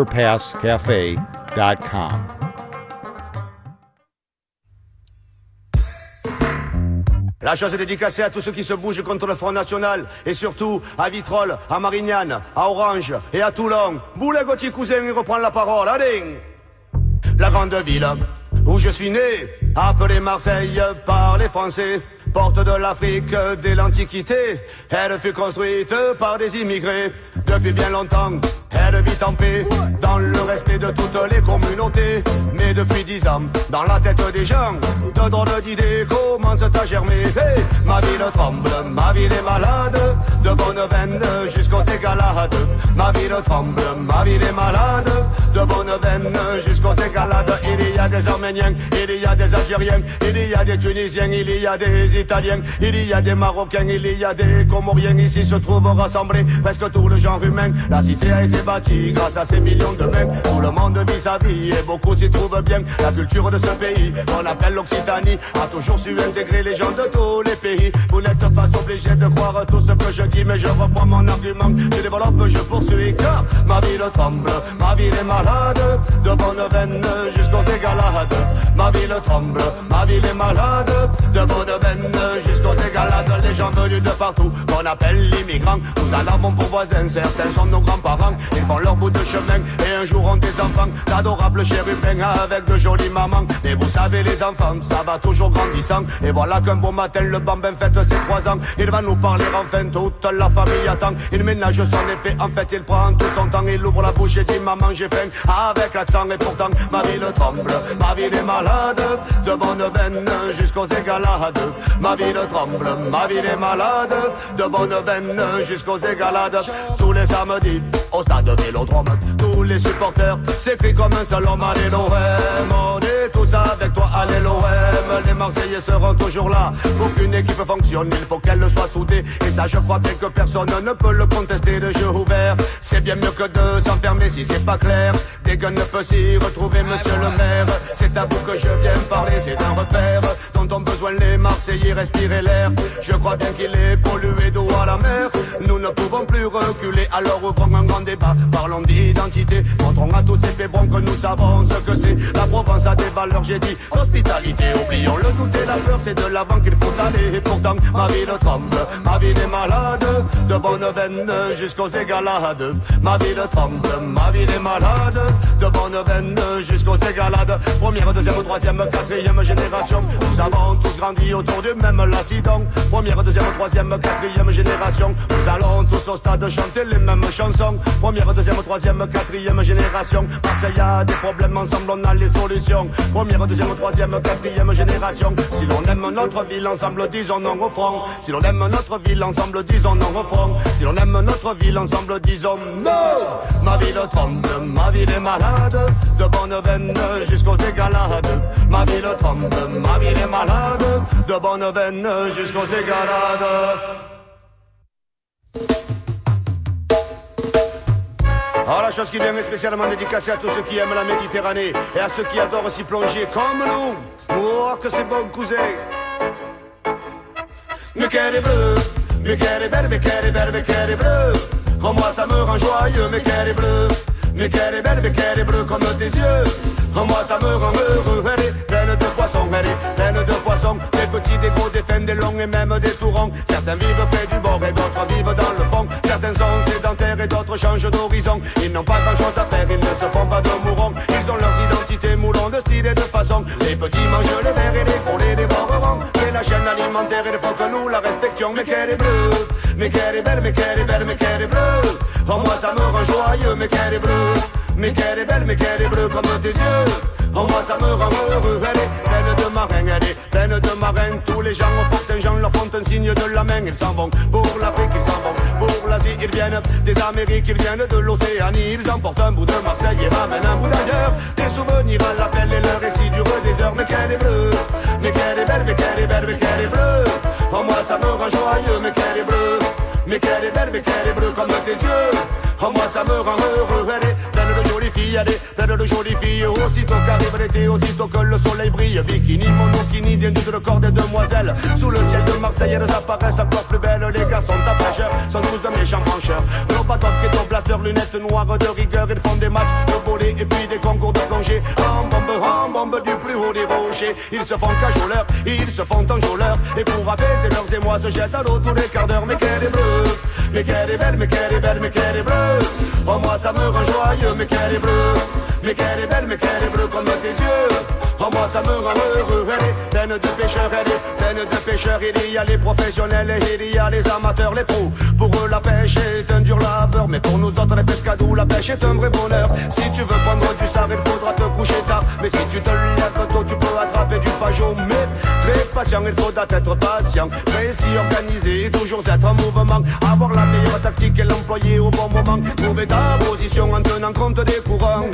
KhyberPassCafe.com. La chose est dédicacée à tous ceux qui se bougent contre le Front National et surtout à Vitrolles, à Marignane, à Orange et à Toulon. Boulet Gauthier Cousin, il reprend la parole. Allez. La grande ville où je suis né, appelée Marseille par les Français, porte de l'Afrique dès l'Antiquité. Elle fut construite par des immigrés. Depuis bien longtemps, elle vit en paix, dans le respect de toutes les communautés. Mais depuis 10 ans, dans la tête des gens, de drôles d'idées commencent à germer. Hey, ma ville tremble, ma ville est malade, de bonne veine jusqu'aux égalades. Ma ville tremble, ma ville est malade, de bonne veine jusqu'aux égalades. Il y a des Arméniens, il y a des Algériens, il y a des Tunisiens, il y a des Italiens, il y a des Marocains, il y a des Comoriens. Ici se trouvent rassemblés presque tout le genre humain. La cité a été bâtie grâce à ces millions de mains. Tout le monde vit sa vie et beaucoup s'y trouvent bien. La culture de ce pays, qu'on appelle l'Occitanie, a toujours su intégrer les gens de tous les pays. Vous n'êtes pas obligés de croire tout ce que je dis, mais je reprends mon argument, je développe, je poursuis, car ma ville tremble, ma ville est malade, de bonne veine jusqu'aux égalades. Ma ville tremble, ma ville est malade, de bonne veine jusqu'aux égalades. Les gens venus de partout, qu'on appelle l'immigrant, nous en avons pour voisins, certains sont nos grands-parents. Ils font leur bout de chemin et un jour ont des enfants, d'adorables chérubins avec de jolies mamans. Mais vous savez les enfants, ça va toujours grandissant. Et voilà qu'un beau matin le bambin fête ses 3 ans. Il va nous parler enfin, toute la famille attend. Il ménage son effet, en fait il prend tout son temps. Il ouvre la bouche et dit maman j'ai faim, avec l'accent. Et pourtant ma ville tremble, ma ville est malade, de bonne veine jusqu'aux égalades. Ma ville tremble, ma ville vie des malades, de bonne veine jusqu'aux égalades. Tous les samedis, au stade de Vélodrome, tous les supporters s'écrient comme un seul homme. Allez l'OM, on est tous avec toi, allez l'OM. Les Marseillais seront toujours là. Pour qu'une équipe fonctionne, il faut qu'elle soit soudée. Et ça, je crois bien que personne ne peut le contester. Le jeu ouvert, c'est bien mieux que de s'enfermer si c'est pas clair. Des guns ne peut s'y retrouver, monsieur le maire. C'est à vous que je viens parler, c'est un repère dont ont besoin les Marseillais, respirer l'air. Je crois bien qu'il est pollué d'eau à la mer. Nous ne pouvons plus reculer, alors ouvrons un grand débat. Parlons d'identité, montrons à tous ces pébrons que nous savons ce que c'est. La Provence a des valeurs, j'ai dit hospitalité. Oublions le doute et la peur, c'est de l'avant qu'il faut aller. Et pourtant, ma ville tremble, ma ville est malade, de bonne veine jusqu'aux égalades. Ma ville tremble, ma ville est malade, de bonne veine jusqu'aux égalades. Première, deuxième, troisième, quatrième génération, nous avons tous grandi autour du même lacidon. Première, deuxième, troisième, quatrième génération, nous allons tous au stade chanter les mêmes chansons. Première, deuxième, troisième, quatrième génération, Marseille a des problèmes, ensemble on a les solutions. Première, deuxième, troisième, quatrième génération, si l'on aime notre ville ensemble, disons non au front. Si l'on aime notre ville ensemble, disons non au front. Si l'on aime notre ville ensemble, disons non. Ma ville tremble, ma ville est malade, de bonne veine jusqu'aux égalades. Ma ville tremble, ma ville est malade, de bonne veine jusqu'aux égalades. Alors la chose qui vient est spécialement dédicacée à tous ceux qui aiment la Méditerranée et à ceux qui adorent s'y plonger comme nous. Oh que c'est bon cousin. Mais qu'elle est bleue, mais qu'elle est belle, mais qu'elle est belle, mais qu'elle est bleue. Oh moi ça me rend joyeux, mais qu'elle est bleue. Mais qu'elle est belle, mais qu'elle est bleue comme tes yeux. Oh moi ça me rend heureux. Elle est pleine de poissons, elle est pleine de poissons. Des petits, des gros, des fins, des longs et même des tourons. Certains vivent près du bord et d'autres vivent dans le fond. Certains sont sédentaires et d'autres changent d'horizon. Ils n'ont pas grand chose à faire, ils ne se font pas de mourons. Ils ont leurs identités moulons de style et de façon. Les petits mangent les verts et les gros les dévoreront. C'est la chaîne alimentaire, il faut que nous la respections. Mais qu'elle est bleue, mais qu'elle est belle, mais qu'elle est belle, mais qu'elle est bleue. Oh moi ça me rend joyeux, mais qu'elle est bleue. Mais qu'elle est belle, mais qu'elle est bleue comme tes yeux. Oh moi ça me rend heureux. Elle est pleine de marins, elle est pleine de marins. Tous les gens au Fort Saint-Jean leur font un signe de la main. Ils s'en vont pour l'Afrique, ils s'en vont pour l'Asie. Ils viennent des Amériques, ils viennent de l'Océanie. Ils emportent un bout de Marseille et ramènent un bout d'ailleurs. Des souvenirs à l'appel et leur récit durent des heures. Mais qu'elle est bleue, mais qu'elle est belle, mais qu'elle est belle, mais qu'elle est bleue. Oh moi ça me rend joyeux, mais qu'elle est bleue. Mais qu'elle est belle, mais qu'elle est bleue comme tes yeux. Oh moi ça me rend heureux. Elle est pleine de jolies filles, elle est pleine de jolies filles. Aussitôt qu'arrive l'été, aussitôt que le soleil brille. Bikini, monokini, viennent de le corps des demoiselles. Sous le ciel de Marseille, elles apparaissent encore plus belles. Les garçons tapageurs sont tous de méchants brancheurs. Robatop, ghetto, blaster, lunettes noires de rigueur. Ils font des matchs de volley et puis des concours de plongée. En bombe du plus haut des rochers. Ils se font cajoleurs, ils se font enjôleurs. Et pour apaiser leurs émois, se jettent à l'eau tous les quarts d'heure. Mais qu'elle est bleue, mais qu'elle est belle, mais qu'elle est belle, mais qu'elle est bleue. Oh moi ça me rend joyeux, mais qu'elle est bleue. Mais qu'elle est belle, mais qu'elle est bleue comme tes yeux. Oh moi ça me rend heureux. Elle est pleine de pêcheurs, elle est pleine de pêcheurs. Il y a les professionnels et il y a les amateurs, les pros. Pour eux la pêche est un dur labeur, mais pour nous autres les pescados la pêche est un vrai bonheur. Si tu veux prendre du sard il faudra te coucher tard. Mais si tu te lèves tôt tu peux attraper du pajot. Mais très patient, il faudra être patient, précis, organisé, toujours être en mouvement. Avoir la meilleure tactique et l'employer au bon moment. Trouver ta position en tenant compte des courants.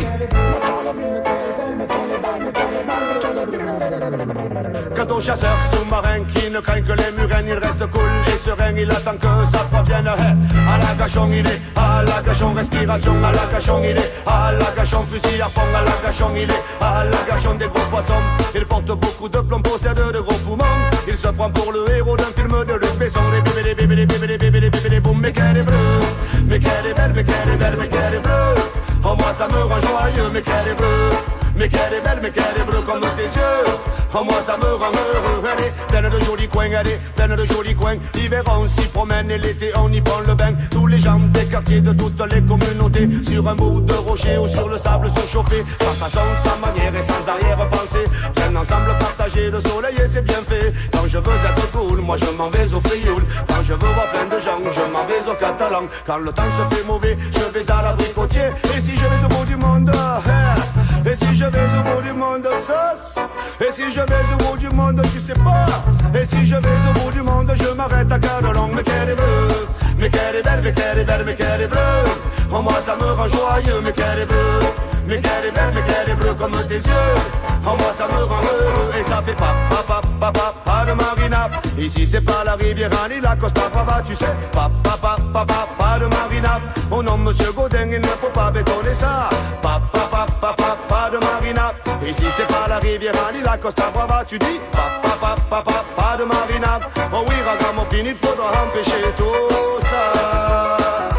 Quant au chasseur sous-marin qui ne craint que les murènes, il reste cool et serein, il attend que ça provienne. À la gachon il est, à la gachon respiration, à la gachon il est, à la gachon fusil à fond, à la gachon il est, à la gachon des gros poissons. Il porte beaucoup de plomb, possède de gros poumons. Il se prend pour le héros d'un film de Luc Besson. Les bébés, les bébés, les bébés, les bébés, les bébés, les boum. Mais qu'elle est bleue, mais qu'elle est belle, mais qu'elle est belle, mais qu'elle est bleue. Oh moi ça me rend joyeux, mais qu'elle est bleue. Mais qu'elle est belle, mais qu'elle est bleue comme tes yeux. Oh moi ça me rend heureux. Elle est pleine de jolis coins, elle est pleine de jolis coins. L'hiver on s'y promène et l'été on y prend le bain. Tous les gens des quartiers de toutes les communautés, sur un bout de rocher ou sur le sable se chauffer. Sans façon, sans manière et sans arrière-pensée. Bien ensemble partager le soleil et c'est bien fait. Quand je veux être cool, moi je m'en vais au Frioul. Quand je veux voir plein de gens, je m'en vais au Catalan. Quand le temps se fait mauvais, je vais à l'abricotier. Et si je vais au bout du monde, et si je vais au bout du monde, sauce. Et si je vais au bout du monde, tu sais pas, Et si je vais au bout du monde, je m'arrête à Cade-Longue. Mais qu'elle est bleue, mais qu'elle est belle, mais qu'elle est belle, mais qu'elle est bleue. Oh moi ça me rend joyeux, mais qu'elle est bleue. Mais qu'elle est belle, mais qu'elle est bleue comme tes yeux. Oh moi ça me rend heureux. Et ça fait pas de marina. Ici c'est pas la rivière ni la Costa Brava. Tu sais, pas de marina. Oh non monsieur Godin, il ne faut pas bétonner ça. Pas de marina. Ici c'est pas la rivière ni la Costa Brava. Tu dis, pas de marina. Oh oui, ragamuffin, il faudra empêcher tout ça.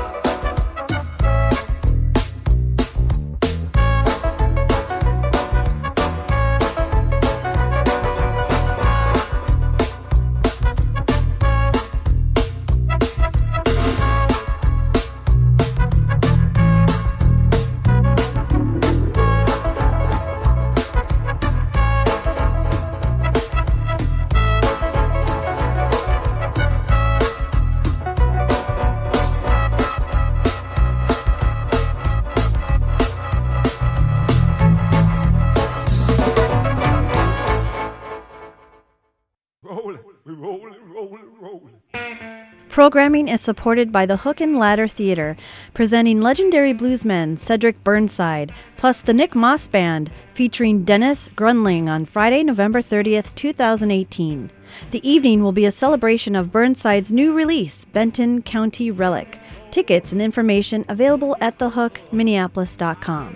Programming is supported by the Hook and Ladder Theater, presenting legendary bluesmen Cedric Burnside, plus the Nick Moss Band, featuring Dennis Grunling on Friday, November 30th, 2018. The evening will be a celebration of Burnside's new release, Benton County Relic. Tickets and information available at thehookminneapolis.com.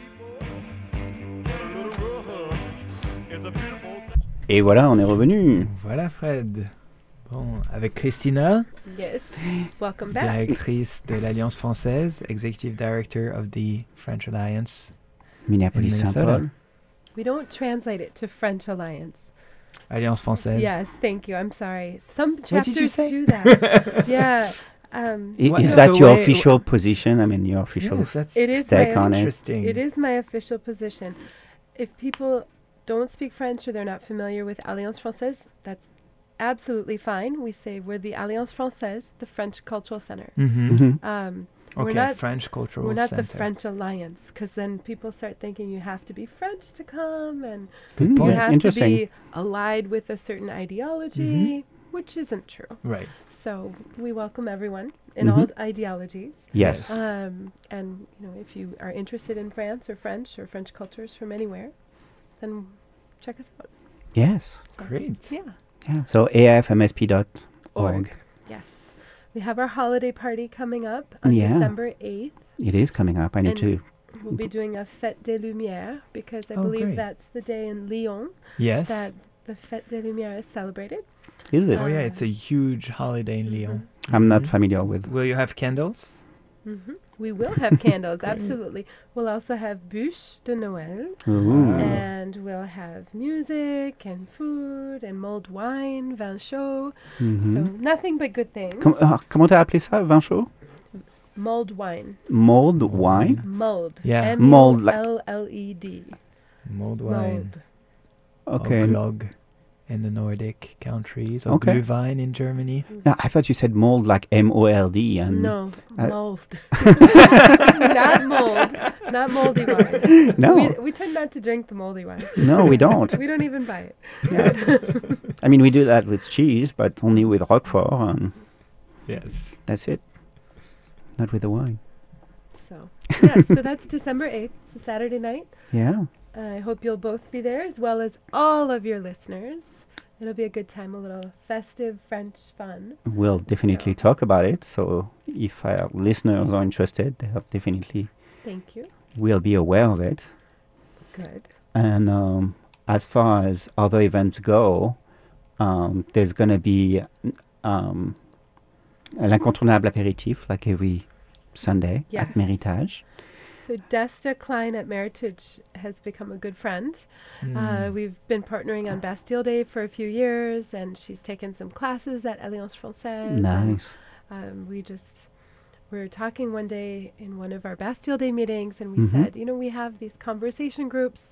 Et voilà, on est revenu. Voilà Fred. Bon, avec Christina. Yes, welcome back. Directrice de l'Alliance française, Executive Director of the French Alliance. Minneapolis-Saint Paul. We don't translate it to French Alliance. Alliance française. Yes, thank you. I'm sorry. Some What did you chapters say? do that. Yeah. Is that your official position? I mean, your official stake on it? Interesting. It is my official position. If people don't speak French or they're not familiar with Alliance Française, that's absolutely fine. We say we're the Alliance Française, the French Cultural Center. We're not French Cultural We're not Center. the French Alliance, because then people start thinking you have to be French to come, and Good you point. have to Interesting. be allied with a certain ideology, which isn't true. Right. So we welcome everyone in all ideologies. Yes. And you know, if you are interested in France or French cultures from anywhere, then check us out. Yes. So, Great. Yeah. Yeah. So afmsp.org. Yes. We have our holiday party coming up on December 8th. It is coming up. I need to. We'll be doing a Fête des Lumières, because I Oh, believe great. that's the day in Lyon Yes. that the Fête des Lumières is celebrated. Is it? Oh yeah, it's a huge holiday in Lyon. I'm not familiar with. Will you have candles? We will have candles, absolutely. We'll also have bûches de Noël, Ooh. and we'll have music and food and mulled wine, vin chaud. So nothing but good things. Comment t'as appelé ça, vin chaud? Mulled wine. Mulled wine? Mulled. Yeah. Mulled, like- M-U-L-L-E-D. Mulled wine. Mulled. Okay. Or glögg in the Nordic countries, or Okay. glühwein in Germany. Yeah, I thought you said mold like M-O-L-D. And No, I- mulled. Not mold. Not moldy wine. No. We tend not to drink the moldy wine. No, we don't. We don't even buy it. I mean, we do that with cheese, but only with Roquefort, and Yes. that's it. Not with the wine. So, yeah, so that's December 8th. It's a Saturday night. Yeah. I hope you'll both be there, as well as all of your listeners. It'll be a good time, a little festive French fun. We'll definitely talk about it. So if our listeners are interested, they'll definitely Thank you. will be aware of it. Good. And as far as other events go, there's going to be l'incontournable apéritif, like every Sunday Yes. at Méritage. So Desta Klein at Meritage has become a good friend. We've been partnering on Bastille Day for a few years, and she's taken some classes at Alliance Française. Nice. And we were talking one day in one of our Bastille Day meetings, and we said, you know, we have these conversation groups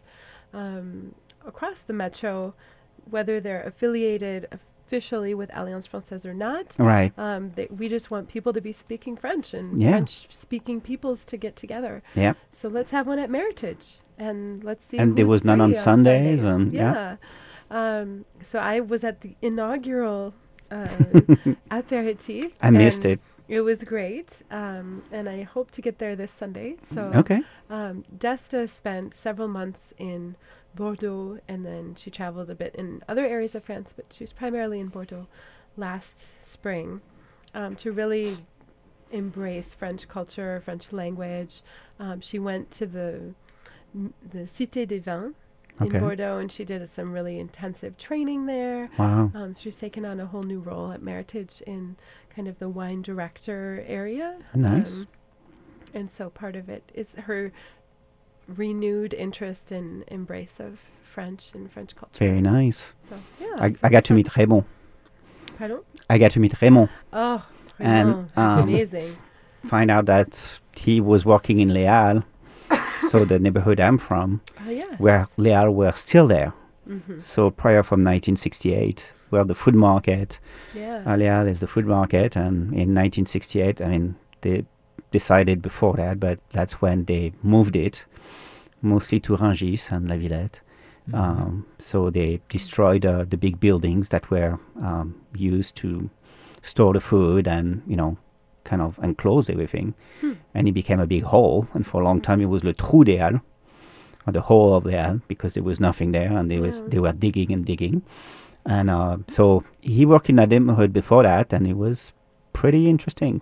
across the metro, whether they're affiliated officially with Alliance Française or not. Right. We just want people to be speaking French and Yeah. French-speaking peoples to get together. Yeah. So let's have one at Meritage, and let's see. And there who's was none on free Sundays, and yeah. So I was at the inaugural aperitif. I missed it. It was great, and I hope to get there this Sunday. So Okay. Desta spent several months in Bordeaux, and then she traveled a bit in other areas of France, but she was primarily in Bordeaux last spring to really embrace French culture, French language. She went to the Cité des Vins in Okay. Bordeaux, and she did some really intensive training there. Wow. She's taken on a whole new role at Meritage in kind of the wine director area. Nice. And so part of it is her renewed interest and embrace of French and French culture. Very nice. So, yeah. I got to meet Raymond. Pardon? I got to meet Raymond. Oh, and Raymond, she's amazing. Find out that he was working in Les Halles, so the neighborhood I'm from, yes. where Les Halles were still there. Mhm. So prior from 1968, where the food market, Yeah. Les Halles is the food market, and in 1968, I mean, they decided before that, but that's when they moved it, mostly to Rungis and La Villette. So they destroyed the big buildings that were used to store the food and, kind of enclose everything. And it became a big hole. And for a long time, it was Le Trou des Halles, or the hole of the Halles, because there was nothing there, and they were digging and digging. And so he worked in that neighborhood before that, and it was pretty interesting.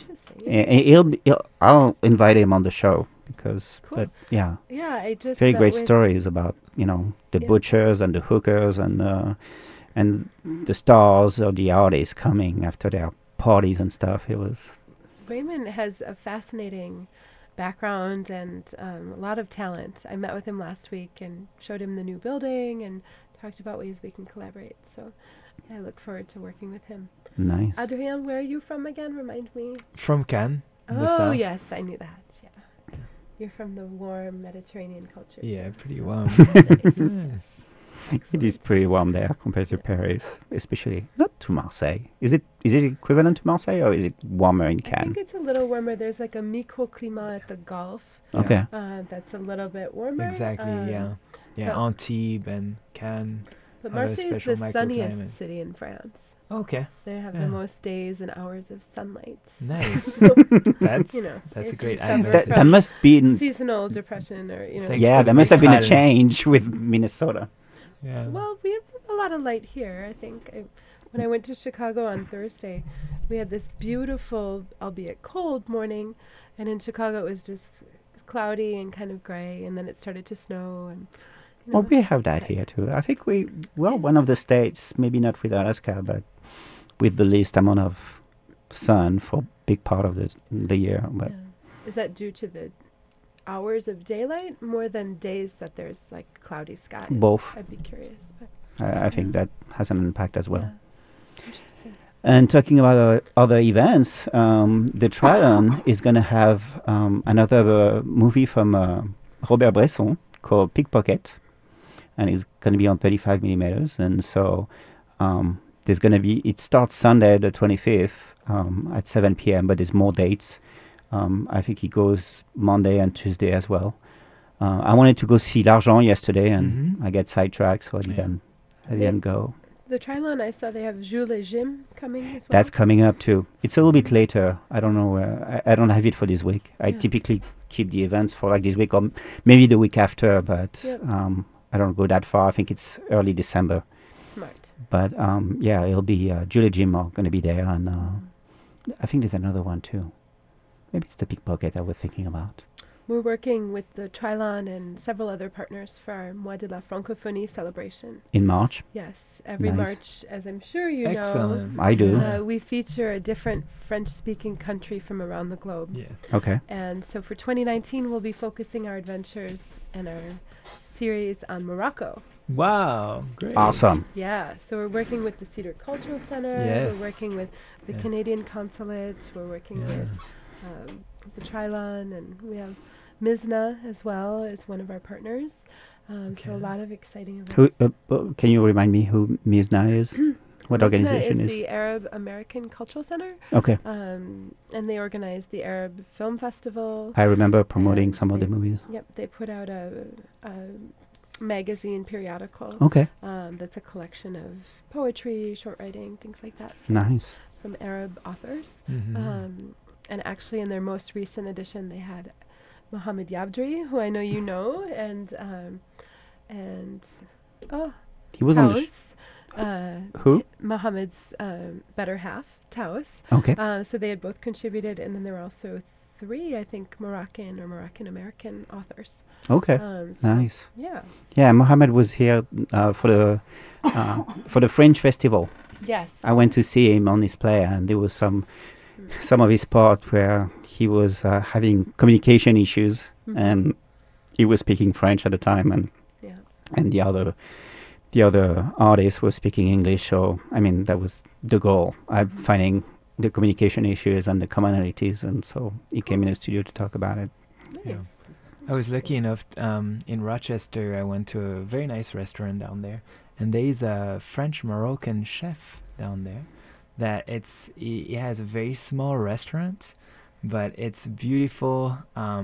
I'll invite him on the show because, Cool. but yeah, I just very met great with- stories about the butchers and the hookers and the stars or the artists coming after their parties and stuff. It was Raymond has a fascinating background and a lot of talent. I met with him last week and showed him the new building and talked about ways we can collaborate. So I look forward to working with him. Nice. Adrien, where are you from again? Remind me. From Cannes. in the Oh, south. yes, I knew that. Yeah. You're from the warm Mediterranean culture. Yeah, too, pretty so warm. nice. It is pretty warm there compared to Paris, especially not to Marseille. Is it equivalent to Marseille, or is it warmer in I Cannes? think it's a little warmer. There's like a microclimat at the Gulf. Okay. That's a little bit warmer. Exactly, yeah. Yeah, but- Antibes and Cannes. But have a Marseille is special the sunniest microclimate. city in France. Okay. They have Yeah. the most days and hours of sunlight. Nice. So, That's- if that's a you great suffer advantage. That from must be seasonal depression, or Yeah, there must have been a change with Minnesota. Yeah. Well, we have a lot of light here. I think when I went to Chicago on Thursday, we had this beautiful, albeit cold, morning, and in Chicago it was just cloudy and kind of gray, and then it started to snow. And Well, we have that here too. I think one of the states, maybe not with Alaska, but with the least amount of sun for a big part of the year. But is that due to the hours of daylight more than days that there's like cloudy skies? Both. I'd be curious. But I think that has an impact as well. interesting. And talking about other events, the Trion is going to have another movie from Robert Bresson called Pickpocket, and it's going to be on 35 millimeters. And so there's going to be, it starts Sunday the 25th at 7 p.m., but there's more dates. I think it goes Monday and Tuesday as well. I wanted to go see L'Argent yesterday, and I got sidetracked, so I didn't go. The Trilon, I saw they have Jules et Jim coming as well. That's coming up too. It's a little bit later. I don't know. I don't have it for this week. I typically keep the events for like this week or maybe the week after, but I don't go that far. I think it's early December. Smart. But yeah, it'll be Julie Jim are going to be there, and I think there's another one too. Maybe it's the Pickpocket I was thinking about. We're working with the Trilon and several other partners for our Mois de la Francophonie celebration. In March? Yes, every Nice. March, as I'm sure you Excellent. know. I do. We feature a different French-speaking country from around the globe. Yeah. Okay. And so for 2019, we'll be focusing our adventures and our series on Morocco. Wow, great. Awesome. Yeah, so we're working with the Cedar Cultural Center. Yes. We're working with the Canadian Consulate. We're working with the Trilon, and we have Mizna as well as one of our partners. So a lot of exciting events. Can you remind me who Mizna is? What Mizna organization is is? the Arab American Cultural Center. Okay. And they organize the Arab Film Festival. I remember promoting and some of the they- movies. Yep, they put out a magazine periodical. Okay. That's a collection of poetry, short writing, things like that. Nice. From Arab authors. Mm-hmm. And actually, in their most recent edition, they had Mohammed Yabdri, who I know you know, and he was on the who? Mohammed's better half, Taos. Okay. So they had both contributed, and then there were also 3, I think, Moroccan or Moroccan-American authors. Okay. So Nice. Yeah. Yeah, Mohammed was here for the Fringe Festival. Yes. I went to see him on his play, and there was some of his part where he was having communication issues, and he was speaking French at the time, and the other artists were speaking English. So I mean, that was the goal. I'm finding the communication issues and the commonalities, and so he came in the studio to talk about it. Nice. Yeah. I was lucky enough in Rochester. I went to a very nice restaurant down there, and there is a French Moroccan chef down there. That he has a very small restaurant, but it's beautiful.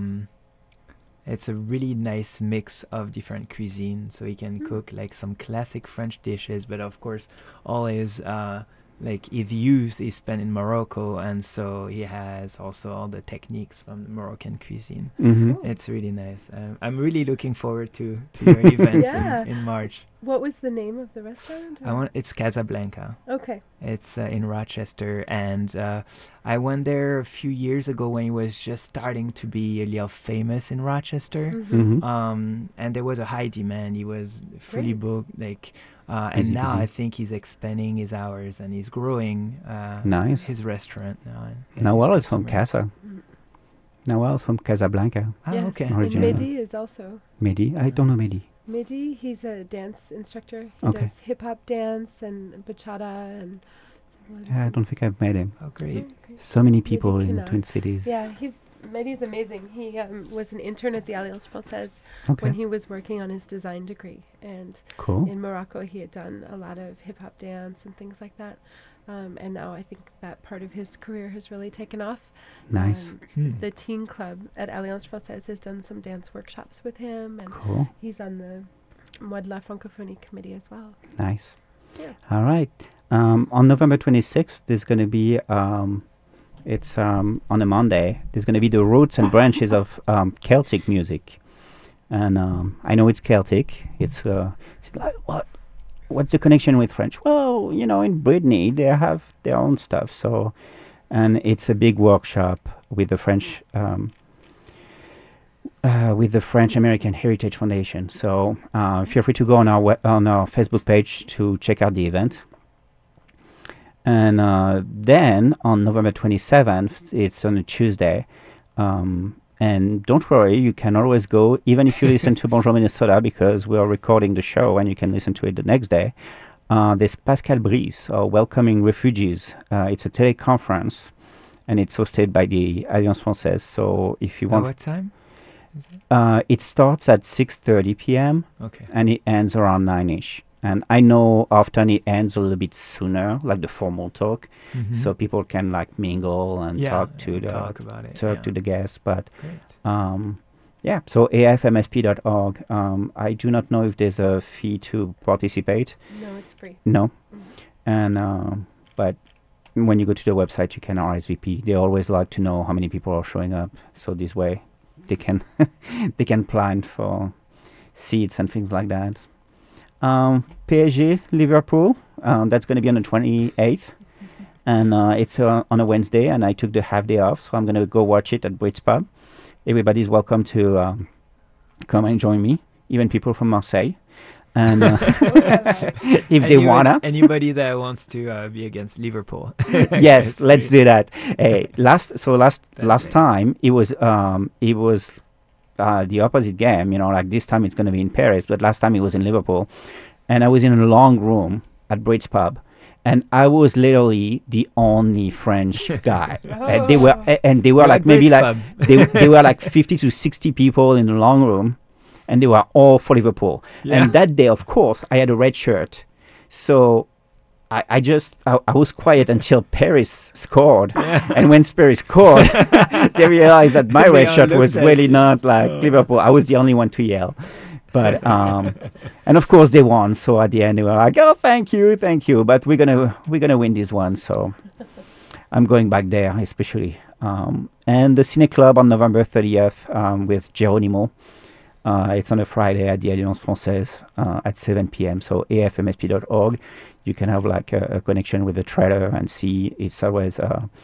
It's a really nice mix of different cuisine, so he can cook like some classic French dishes, but of course all his his youth is spent in Morocco, and so he has also all the techniques from the Moroccan cuisine. Mm-hmm. It's really nice. I'm really looking forward to your events in March. What was the name of the restaurant? It's Casablanca. Okay. It's in Rochester, and I went there a few years ago when it was just starting to be a little famous in Rochester. Mm-hmm. And there was a high demand. He was fully booked, and Busy. now I think he's expanding his hours and he's growing Nice. his restaurant now. Noel is from Casa. Noel is from Casablanca. Ah, Yes. okay. And Originally. Mehdi is also. Mehdi? I don't know Mehdi. Mehdi, he's a dance instructor. He Okay. does hip-hop dance and bachata and... I don't think I've met him. Oh, great. So many Mehdi people in Kina. Twin Cities. Yeah, Mehdi's amazing. He was an intern at the Alliance Française Okay. when he was working on his design degree. And Cool. in Morocco, he had done a lot of hip-hop dance and things like that. And now I think that part of his career has really taken off. Nice. The teen club at Alliance Française has done some dance workshops with him. And Cool. he's on the Mois de la Francophonie committee as well. Nice. Yeah. All right. On November 26th, there's going to be, it's on a Monday, there's going to be the roots and branches of Celtic music. And I know it's Celtic. It's like, what's the connection with French? Well, in Brittany, they have their own stuff. So, and it's a big workshop with the French American Heritage Foundation. So feel free to go on our Facebook page to check out the event. And then on November 27th, it's on a Tuesday. And don't worry, you can always go, even if you listen to Bonjour Minnesota, because we are recording the show and you can listen to it the next day. There's Pascal Brice, or Welcoming Refugees. It's a teleconference, and it's hosted by the Alliance Française. So if you want... What time? It starts at 6:30 p.m. Okay. And it ends around 9-ish. And I know often it ends a little bit sooner, like the formal talk, so people can mingle and talk to the guests. But so afmsp.org. I do not know if there's a fee to participate. No, it's free. No, and but when you go to the website, you can RSVP. They always like to know how many people are showing up, so this way they can plan for seats and things like that. PSG Liverpool, that's going to be on the 28th, and it's on a Wednesday, and I took the half day off, so I'm going to go watch it at Brits Pub. Everybody's welcome to come and join me, even people from Marseille. And if they wanna, anybody that wants to be against Liverpool, yes, let's do that. Hey, last time it was the opposite game, this time it's going to be in Paris, but last time it was in Liverpool, and I was in a long room at Brits Pub, and I was literally the only French guy. They were like maybe they were like 50 to 60 people in the long room, and they were all for Liverpool. Yeah. And that day, of course, I had a red shirt, so I was quiet until Paris scored. Yeah. And when Paris scored, they realized that my red shirt was really not like Liverpool. I was the only one to yell. But and of course they won. So at the end they were like, "Oh, thank you." But we're gonna win this one. So I'm going back there, especially. And the Cine Club on November 30th with Geronimo. It's on a Friday at the Alliance Française at 7 p.m. So afmsp.org. You can have like a connection with the trailer and see. It's always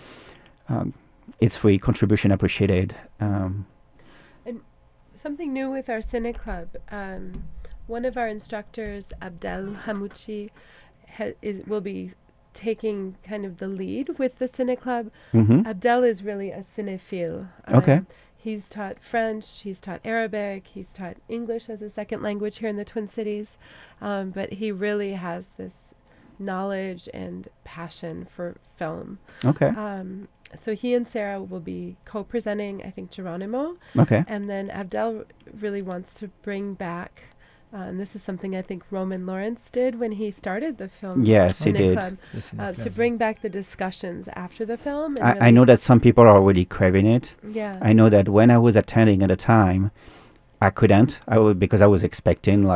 it's free, contribution appreciated. And something new with our Cine Club. One of our instructors, Abdel Hamouchi, will be taking kind of the lead with the Cine Club. Mm-hmm. Abdel is really a cinephile. Okay. He's taught French, he's taught Arabic, he's taught English as a second language here in the Twin Cities. But he really has this knowledge and passion for film. Okay. So he and Sarah will be co-presenting, I think, Geronimo. Okay. And then Abdel really wants to bring back, and this is something I think Roman Lawrence did when he started the film. Yes, he did. Club, to bring back the discussions after the film. And I know that some people are really craving it. Yeah. I know that when I was attending at the time, I couldn't. Because I was expected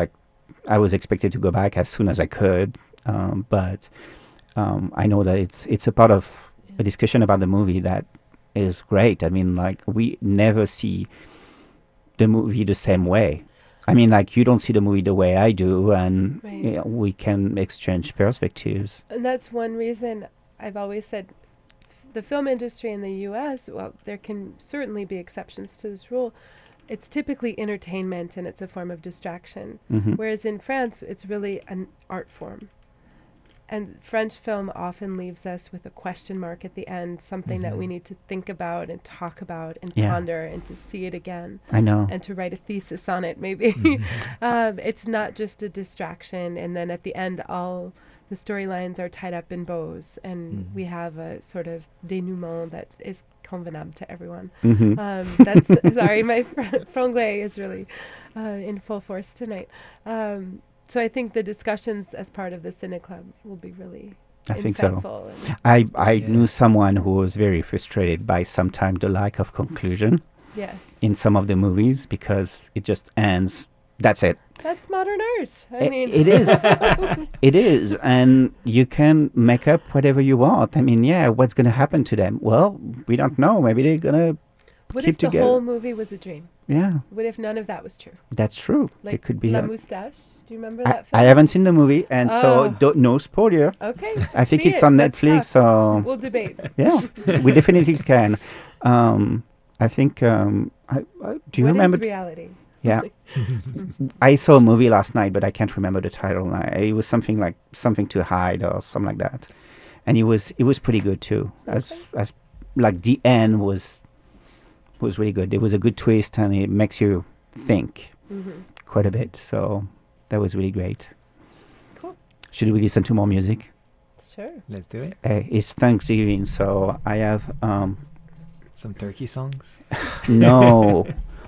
to go back as soon as I could. But I know that it's a part of a discussion about the movie that is great. I mean, like, we never see the movie the same way. I mean, like, you don't see the movie the way I do, and we can exchange perspectives. And that's one reason I've always said the film industry in the U.S., well, there can certainly be exceptions to this rule. It's typically entertainment, and it's a form of distraction. Mm-hmm. Whereas in France, it's really an art form. And French film often leaves us with a question mark at the end, something that we need to think about and talk about and ponder and to see it again. I know. And to write a thesis on it, maybe. It's not just a distraction. And then at the end, all the storylines are tied up in bows. And we have a sort of denouement that is convenable to everyone. That's sorry, my franglais is really in full force tonight. So I think the discussions as part of the Cine Club will be really insightful. I think so. I knew someone who was very frustrated by sometimes the lack of conclusion in some of the movies because it just ends. That's it. That's modern art. I mean, it is. It is. And you can make up whatever you want. I mean, what's going to happen to them? Well, we don't know. Maybe they're going to keep together. What if the whole movie was a dream? Yeah. What if none of that was true? That's true. Like it could be La Moustache. Do you remember that film? I haven't seen the movie, and so no spoiler. Okay. I think it's on Netflix. So we'll debate. Yeah, we definitely can. I think. Do you remember? What is reality? Yeah. I saw a movie last night, but I can't remember the title. It was something like Something to Hide or something like that, and it was pretty good too. Okay. As like the end was really good. There was a good twist, and it makes you think quite a bit. So that was really great. Cool. Should we listen to more music? Sure. Let's do it. It's Thanksgiving, so I have some turkey songs. No.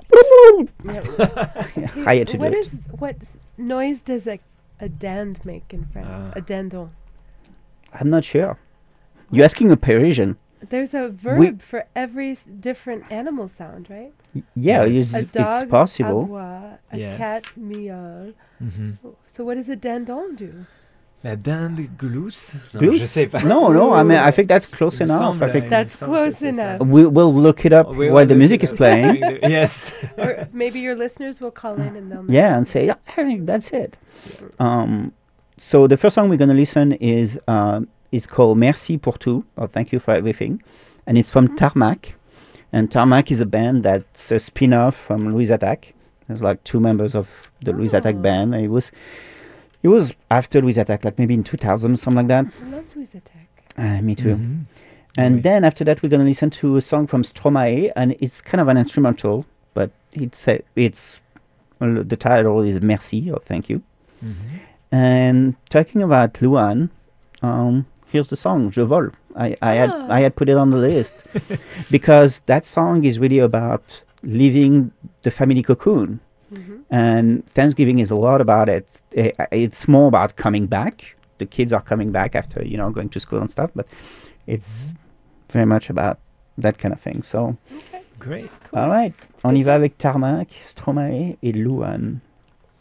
I had to do it. What noise does a dinde make in France? A dindon. I'm not sure. You're asking a Parisian. There's a verb for every different animal sound, right? Yeah, it's possible. Aboie, a cat meow. So what does a dindon do? La dinde glousse? No, I mean, I think that's close enough. I think that's close enough. We'll look it up while the music is playing. Yes. Or maybe your listeners will call in and they'll know. Yeah, and say, that's it. So the first song we're going to listen is called Merci pour tout, or Thank You for Everything. And it's from Tarmac. And Tarmac is a band that's a spin-off from Louise Attaque. There's like two members of the Louise Attaque band. It was after Louise Attaque, like maybe in 2000 or something like that. I love Louise Attaque. Me too. And then after that, we're going to listen to a song from Stromae, and it's kind of an instrumental, but it's the title is Merci, or Thank You. And talking about Louane, here's the song, Je Vole. I had put it on the list because that song is really about leaving the family cocoon. And Thanksgiving is a lot about it. It's more about coming back. The kids are coming back after, going to school and stuff, but it's very much about that kind of thing. So, great. Cool. All right. On y va avec Tarmac, Stromae et Louane.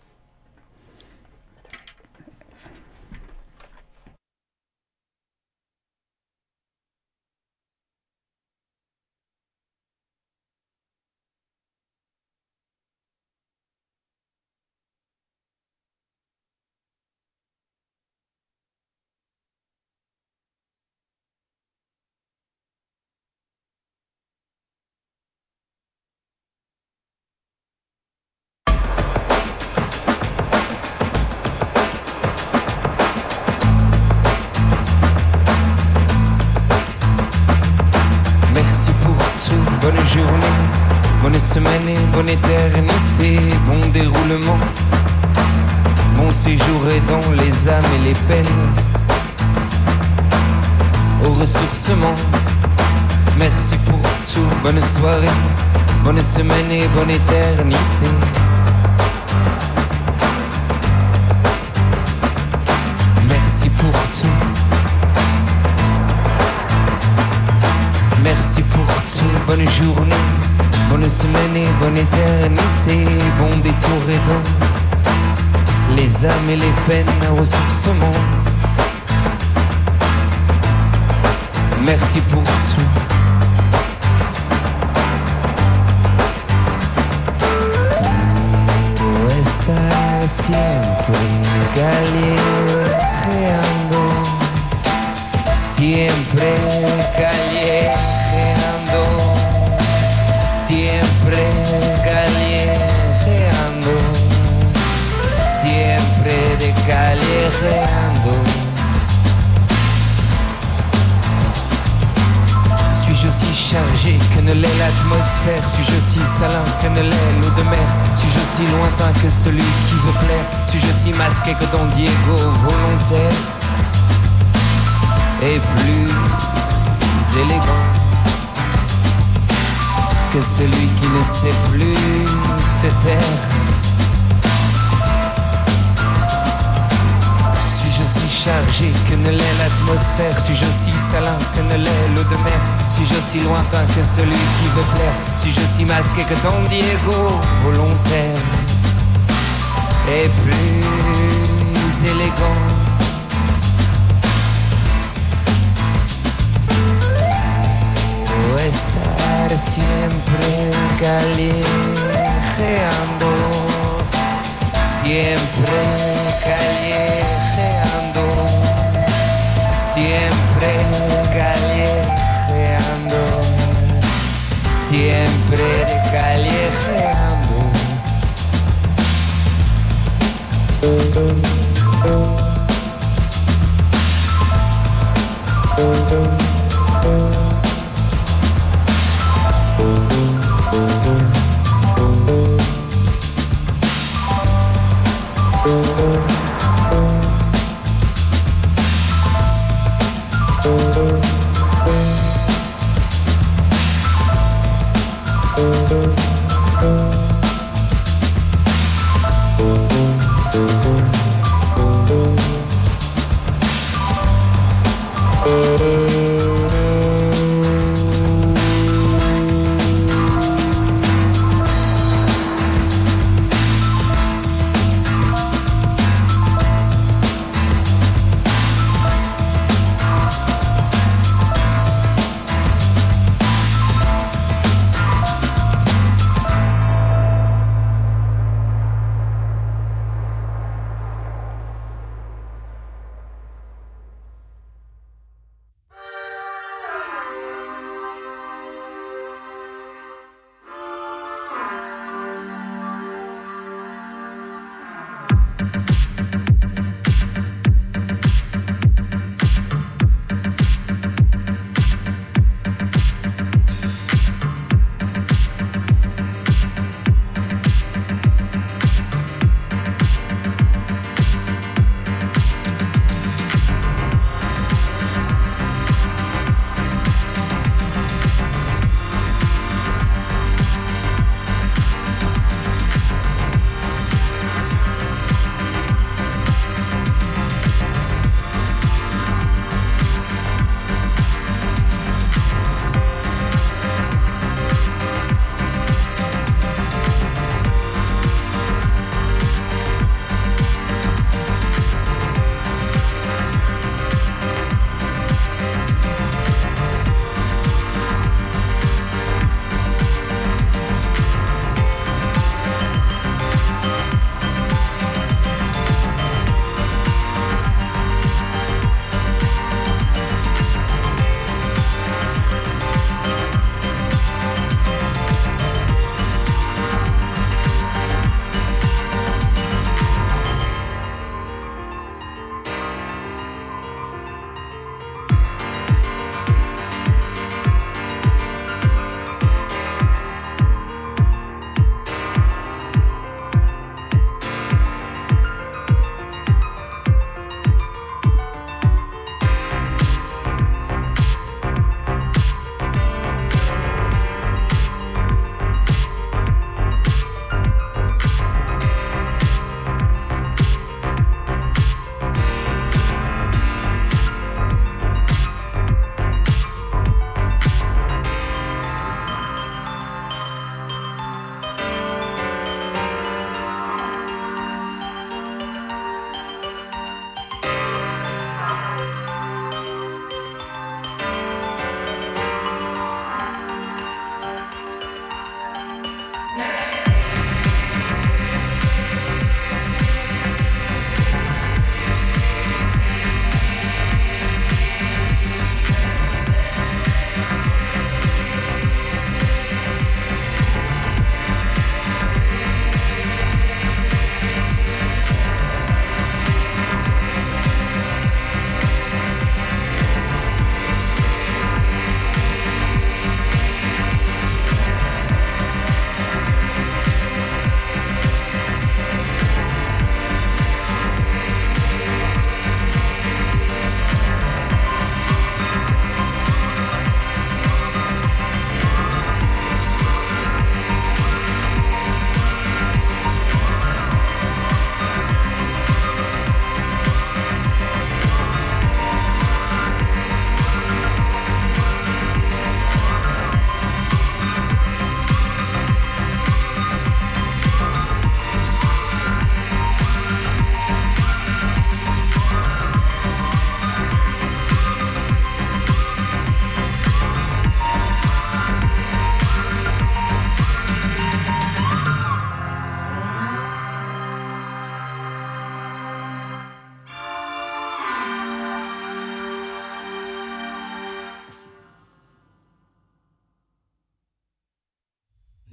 semaine et bonne éternité, bon déroulement, bon séjour aidant les âmes et les peines au ressourcement. Merci pour tout, bonne soirée, bonne semaine et bonne éternité. Merci pour tout. Merci pour tout, bonne journée, bonne semaine et bonne éternité, bon détour aidant les âmes et les peines à ressourcement. Merci pour tout. Quiero estar siempre callejeando, siempre callejeando, siempre callejeando, siempre de callejeando. Suis-je aussi chargé que ne l'est l'atmosphère? Suis-je aussi salin que ne l'est l'eau de mer? Suis-je aussi lointain que celui qui veut plaire? Suis-je aussi masqué que Don Diego volontaire? Et plus élégant que celui qui ne sait plus se taire? Suis-je aussi chargé que ne l'est l'atmosphère? Suis-je aussi salin que ne l'est l'eau de mer? Suis-je aussi lointain que celui qui veut plaire? Suis-je aussi masqué que Don Diego volontaire? Et plus élégant estar siempre callejeando, siempre callejeando, siempre callejeando, siempre callejeando.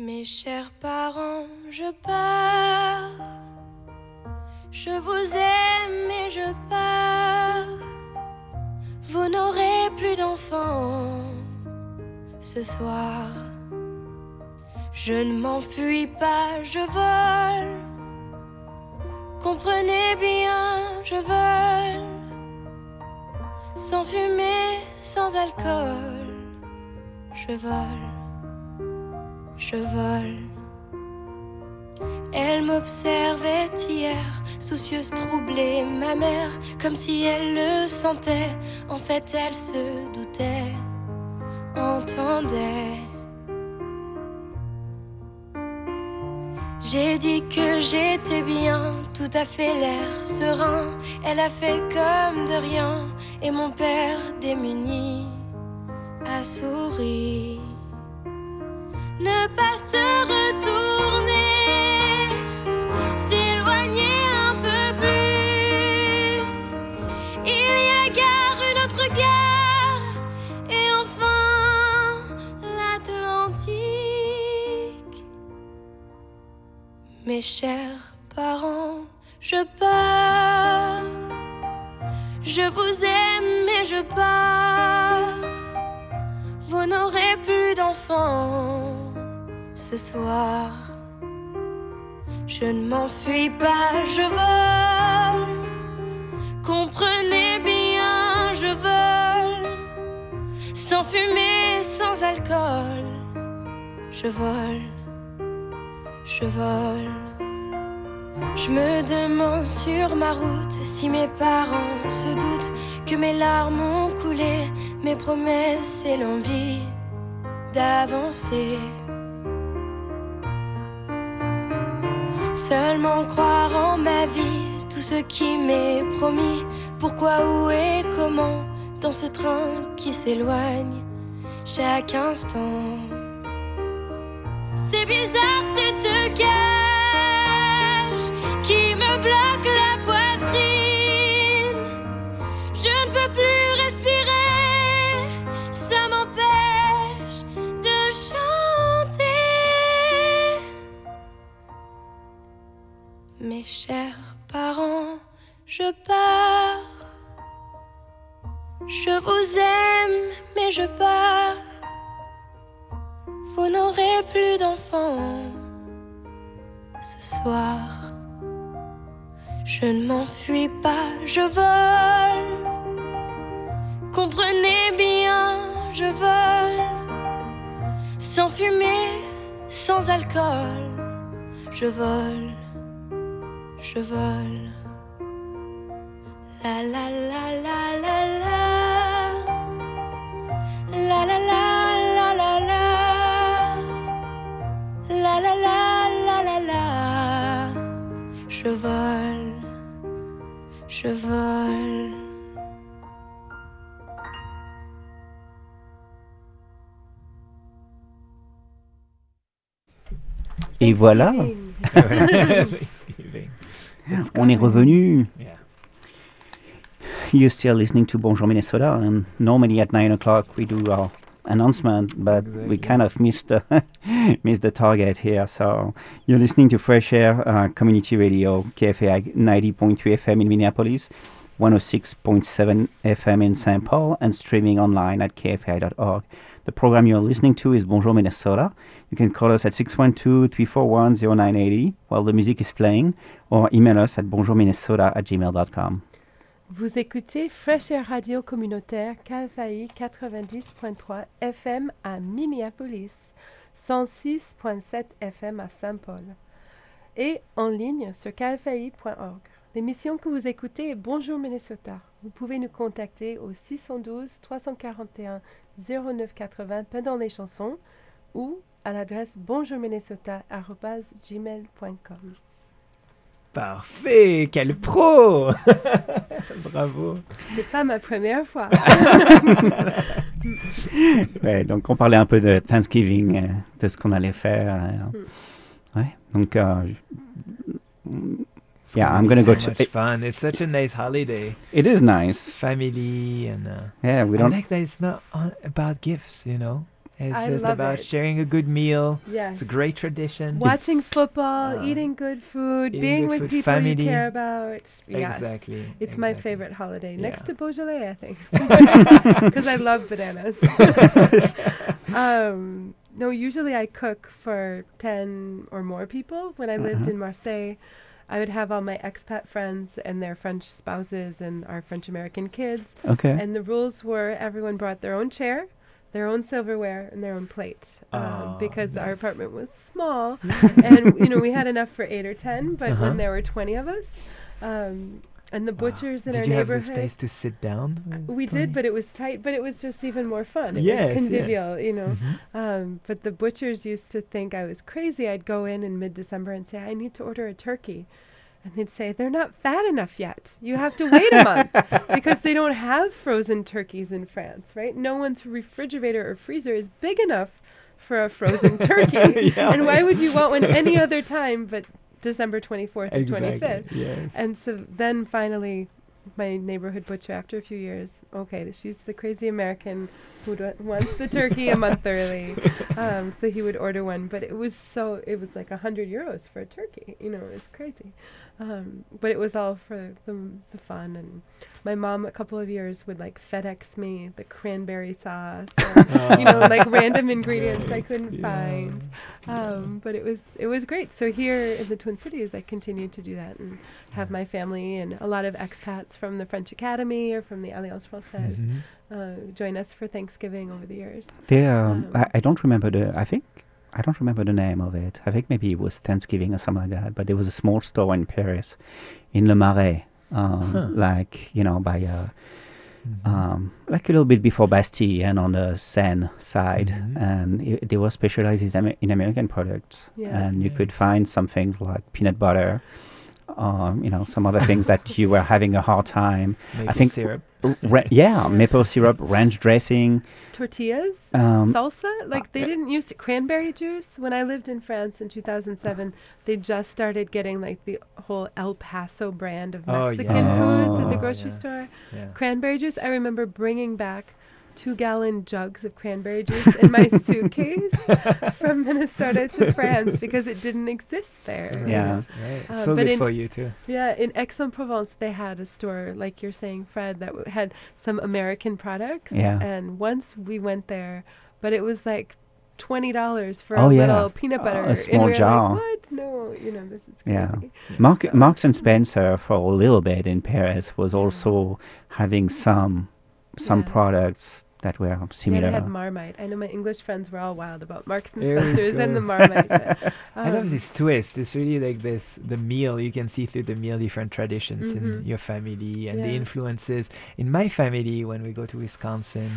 Mes chers parents, je pars. Je vous aime et je pars. Vous n'aurez plus d'enfants ce soir. Je ne m'enfuis pas, je vole. Comprenez bien, je vole. Sans fumée, sans alcool. Je vole. Je vole. Elle m'observait hier, soucieuse, troublée, ma mère, comme si elle le sentait. En fait, elle se doutait, entendait. J'ai dit que j'étais bien, tout à fait l'air serein. Elle a fait comme de rien, et mon père démuni a souri. Ne pas se retourner, s'éloigner un peu plus. Il y a gare, une autre gare, et enfin l'Atlantique. Mes chers parents, je pars. Je vous aime et je pars. Vous n'aurez plus d'enfants ce soir. Je ne m'enfuis pas, je vole. Comprenez bien, je vole. Sans fumée, sans alcool. Je vole, je vole. Je me demande sur ma route si mes parents se doutent que mes larmes ont coulé, mes promesses et l'envie d'avancer. Seulement croire en ma vie, tout ce qui m'est promis. Pourquoi, où et comment, dans ce train qui s'éloigne chaque instant. C'est bizarre cette cage qui me bloque la poitrine. Je ne peux plus respirer, ça m'empêche de chanter. Mes chers parents, je pars. Je vous aime, mais je pars. Vous n'aurez plus d'enfants ce soir. Je ne m'enfuis pas, je vole. Comprenez bien, je vole. Sans fumée, sans alcool. Je vole, je vole. La la la la la la. La la la la la la. La la la la la la. Je vole, je vole. Et voilà. On est revenu. Yeah. You're still listening to Bonjour Minnesota, and normally at 9 o'clock we do our announcement, but we kind of missed the target here. So you're listening to Fresh Air Community Radio, KFAI 90.3 FM in Minneapolis, 106.7 FM in St. Paul, and streaming online at kfai.org. The program you're listening to is Bonjour Minnesota. You can call us at 612-341-0980 while the music is playing, or email us at bonjourminnesota@gmail.com. Vous écoutez Fresh Air Radio communautaire KFAI 90.3 FM à Minneapolis, 106.7 FM à St. Paul et en ligne sur kfai.org. L'émission que vous écoutez est Bonjour Minnesota. Vous pouvez nous contacter au 612-341-0980 pendant les chansons ou à l'adresse bonjourminnesota@gmail.com. Parfait, quel pro. Bravo. C'est pas ma première fois. Ouais, donc on parlait un peu de Thanksgiving, de ce qu'on allait faire. Ouais, donc yeah, I'm gonna go to. Much fun. It's such a nice holiday. It is nice. Family and yeah, we don't. I like that it's not about gifts, you know. It's I just love about it. sharing a good meal. Yes. It's a great tradition. Watching football, eating good food, eating being good with food, people family. you care about. Yes. Exactly. It's my favorite holiday, next Yeah. to Beaujolais, I think, because I love bananas. No, usually I cook for 10 or more people. When I lived in Marseille, I would have all my expat friends and their French spouses and our French-American kids. Okay. And the rules were everyone brought their own chair, their own silverware, and their own plate, because our apartment was small, and we had enough for 8 or 10. But when there were 20 of us, and the butchers in our Did you have neighborhood, the space to sit down? we did, but it was tight. But it was just even more fun. It Yes, was convivial, yes. But the butchers used to think I was crazy. I'd go in mid-December and say, I need to order a turkey. And they'd say, they're not fat enough yet. You have to wait a month, because they don't have frozen turkeys in France, right? No one's refrigerator or freezer is big enough for a frozen turkey. And why would you want one any other time but December 24th and 25th? Yes. And so then finally, my neighborhood butcher, after a few years, okay, she's the crazy American who wants the turkey a month early. So he would order one, but it was like 100 euros for a turkey. It was crazy. But it was all for the fun. And my mom, a couple of years, would like FedEx me the cranberry sauce, or, like random ingredients I couldn't find. But it was great. So here in the Twin Cities, I continued to do that and have my family and a lot of expats from the French Academy or from the Alliance Française join us for Thanksgiving over the years. I don't remember I don't remember the name of it. I think maybe it was Thanksgiving or something like that. But there was a small store in Paris, in Le Marais, like by like a little bit before Bastille and on the Seine side, and they were specialized in American products, and you could find some things like peanut butter, some other things that you were having a hard time. Maple I think syrup. Maple syrup, ranch dressing, tortillas, salsa. Like they didn't use cranberry juice. When I lived in France in 2007, they just started getting like the whole El Paso brand of Mexican foods at the grocery store. Yeah. Cranberry juice. I remember bringing back 2-gallon jugs of cranberry juice in my suitcase from Minnesota to France because it didn't exist there. Yeah. Right. So good for you too. Yeah, in Aix-en-Provence they had a store, like you're saying, Fred, that had some American products. Yeah. And once we went there, but it was like $20 for a little peanut butter. A small jar. Like, what? No, this is crazy. Yeah. Marks and Spencer for a little bit in Paris was also having some products that were similar. Yeah, they had Marmite. I know my English friends were all wild about Marks and Spencer's and the Marmite. But, I love this twist. It's really like the meal. You can see through the meal different traditions in your family and the influences. In my family, when we go to Wisconsin,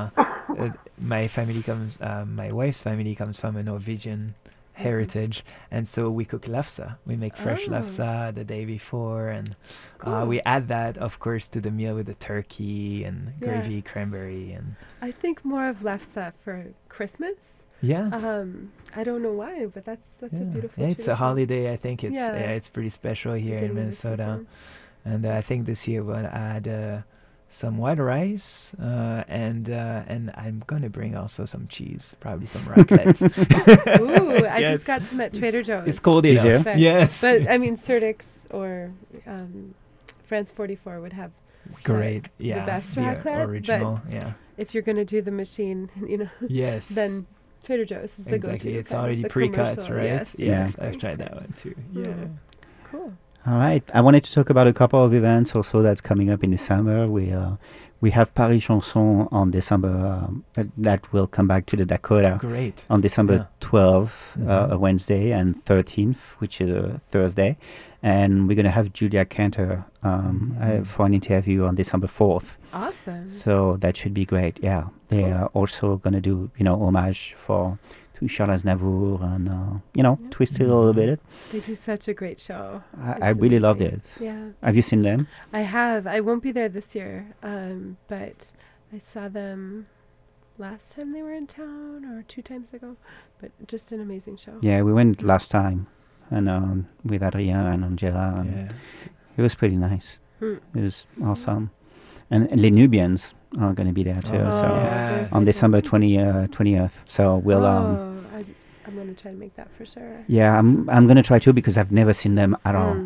my wife's family comes from a Norwegian heritage, and so we cook lefse. We make fresh lefse the day before, and we add that, of course, to the meal with the turkey and gravy, cranberry, and I think more of lefse for Christmas. Yeah. I don't know why, but that's a beautiful. Yeah, it's a holiday. I think it's it's pretty special here in Beginning of the Minnesota, season. and I think this year we'll add some white rice, and I'm gonna bring also some cheese, probably some raclette. Ooh, I just got some at Trader Joe's. It's cold enough. Yes. But I mean, Surdix or France 44 would have great, the best raclette. Original, but if you're gonna do the machine, yes, then Trader Joe's is the go-to. It's already pre-cut, right? Yes, I've tried that one too. Yeah. Cool. All right. I wanted to talk about a couple of events also that's coming up in December. We have Paris Chanson on December that will come back to the Dakota. Great. On December 12th, a Wednesday, and 13th, which is a Thursday. And we're going to have Julia Cantor for an interview on December 4th. Awesome. So that should be great. Yeah. They are also going to do, homage to Charles Aznavour and, twist it a little bit. They do such a great show. I really loved it. Yeah. Have you seen them? I have. I won't be there this year, but I saw them last time they were in town or 2 times ago. But just an amazing show. Yeah, we went last time, and with Adrien and Angela. And it was pretty nice. It was awesome. And Les Nubians are going to be there too. On December 20th. So we'll. I'm going to try and make that for sure. Yeah, I'm going to try too because I've never seen them at all.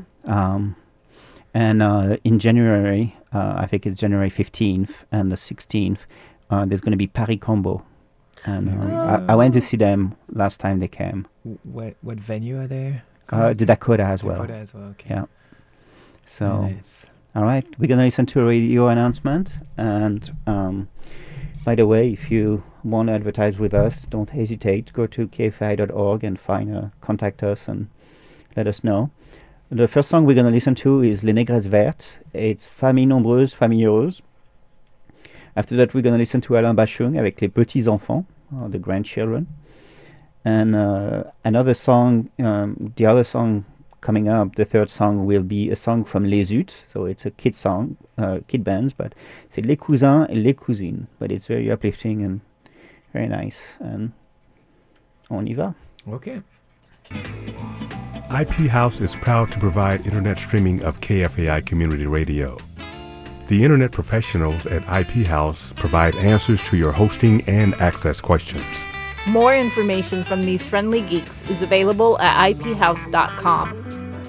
And in January, I think it's January 15th and the 16th, there's going to be Paris Combo. And I went to see them last time they came. What venue are they? The Dakota as well. Dakota as well, okay. Yeah. So, nice. All right, we're going to listen to a radio announcement. And by the way, if you want to advertise with us, don't hesitate. Go to kfi.org and contact us and let us know. The first song we're going to listen to is Les Négresses Vertes. It's Famille Nombreuse, Famille Heureuse. After that, we're going to listen to Alain Bachung avec Les Petits Enfants, the grandchildren. And another song, the other song coming up, the third song will be a song from Les Utes. So it's a kid song, kid bands, but c'est Les Cousins et Les Cousines. But it's very uplifting and very nice. And on y va. Okay. IP House is proud to provide internet streaming of KFAI Community Radio. The internet professionals at IP House provide answers to your hosting and access questions. More information from these friendly geeks is available at iphouse.com.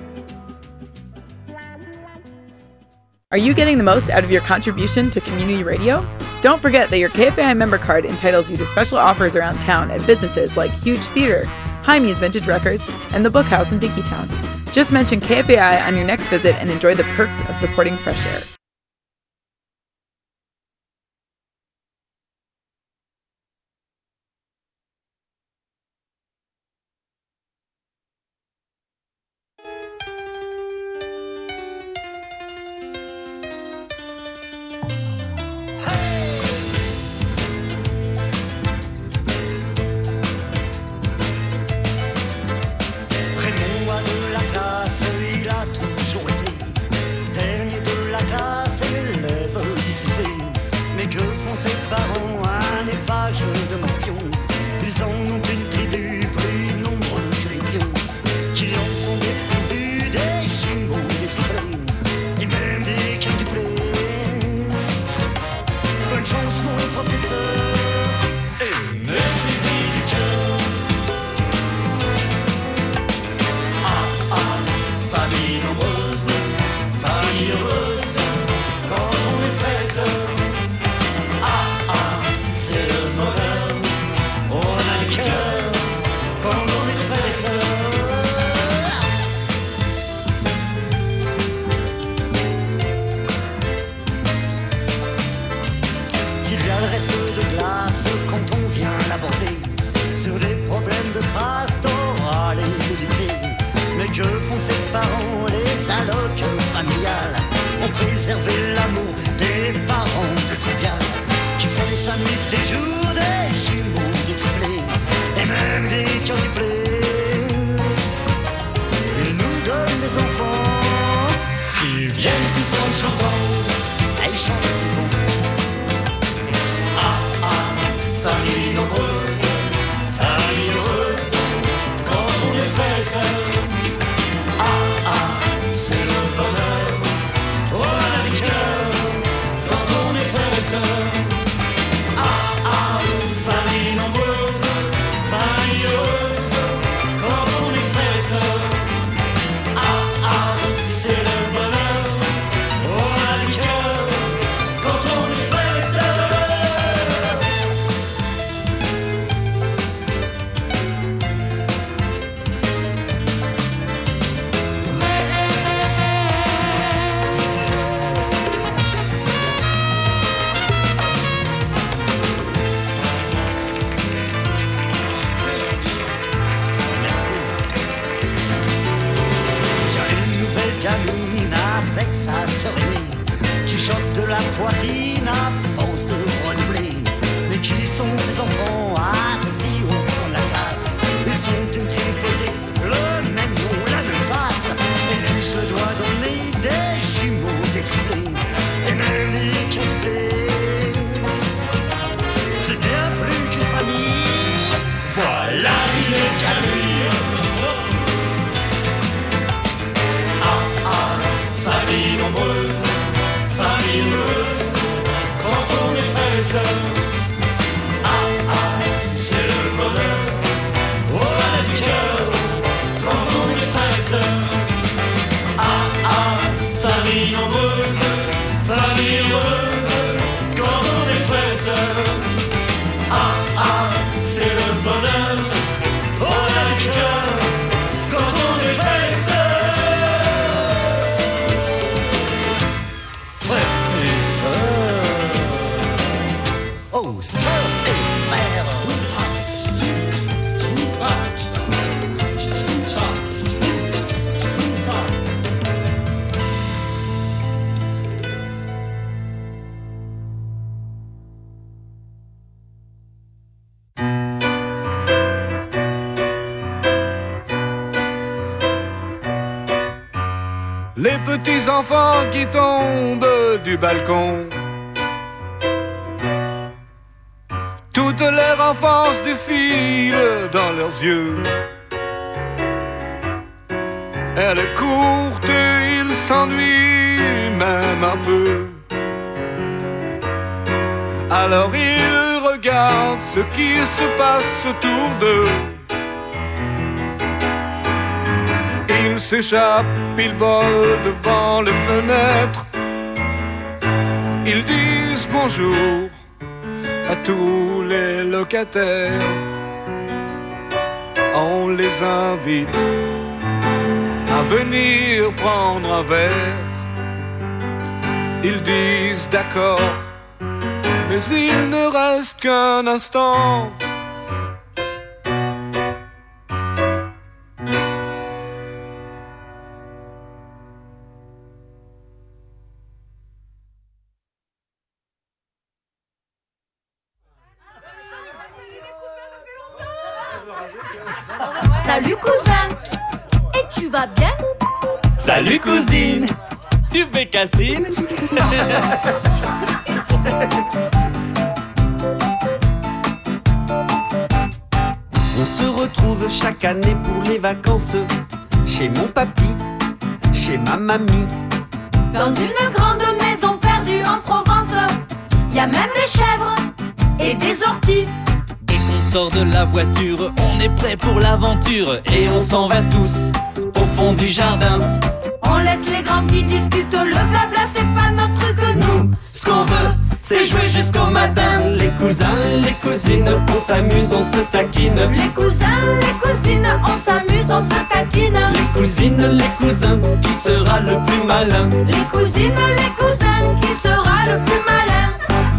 Are you getting the most out of your contribution to community radio? Don't forget that your KFAI member card entitles you to special offers around town at businesses like Huge Theater, Jaime's Vintage Records, and the Book House in Dinkytown. Just mention KFAI on your next visit and enjoy the perks of supporting Fresh Air. C'est le bonheur, on a du cœur. fraises. Ah ah, c'est le bonheur. Oh là du cœur, quand on est fraises. Ah ah, famille nombreuse, famille heureuse, quand on est fraises. Ah ah, c'est le bonheur. Oh là du cœur, quand on est fraises. Frères et sœurs, oh sœurs et frères. Les petits enfants qui tombent du balcon, toute leur enfance défile dans leurs yeux. Elle est courte et ils s'ennuient même un peu. Alors ils regardent ce qui se passe autour d'eux. Ils s'échappent, ils volent devant les fenêtres. Ils disent bonjour à tous les locataires. On les invite à venir prendre un verre. Ils disent d'accord, mais il ne reste qu'un instant. Salut cousin, et tu vas bien? Salut cousine, tu bécassines? On se retrouve chaque année pour les vacances, chez mon papy, chez ma mamie. Dans une grande maison perdue en Provence, y a même des chèvres et des orties. Dès qu'on sort de la voiture, on est prêt pour l'aventure. Et on s'en va tous au fond du jardin. On laisse les grands qui discutent, le blabla c'est pas notre truc. Nous, Ce qu'on veut, c'est jouer jusqu'au matin. Les cousins, les cousines, on s'amuse, on se taquine. les cousins, les cousines, on s'amuse, on se taquine. Les cousines, les cousins, qui sera le plus malin? Les cousines, les cousins, qui sera le plus malin?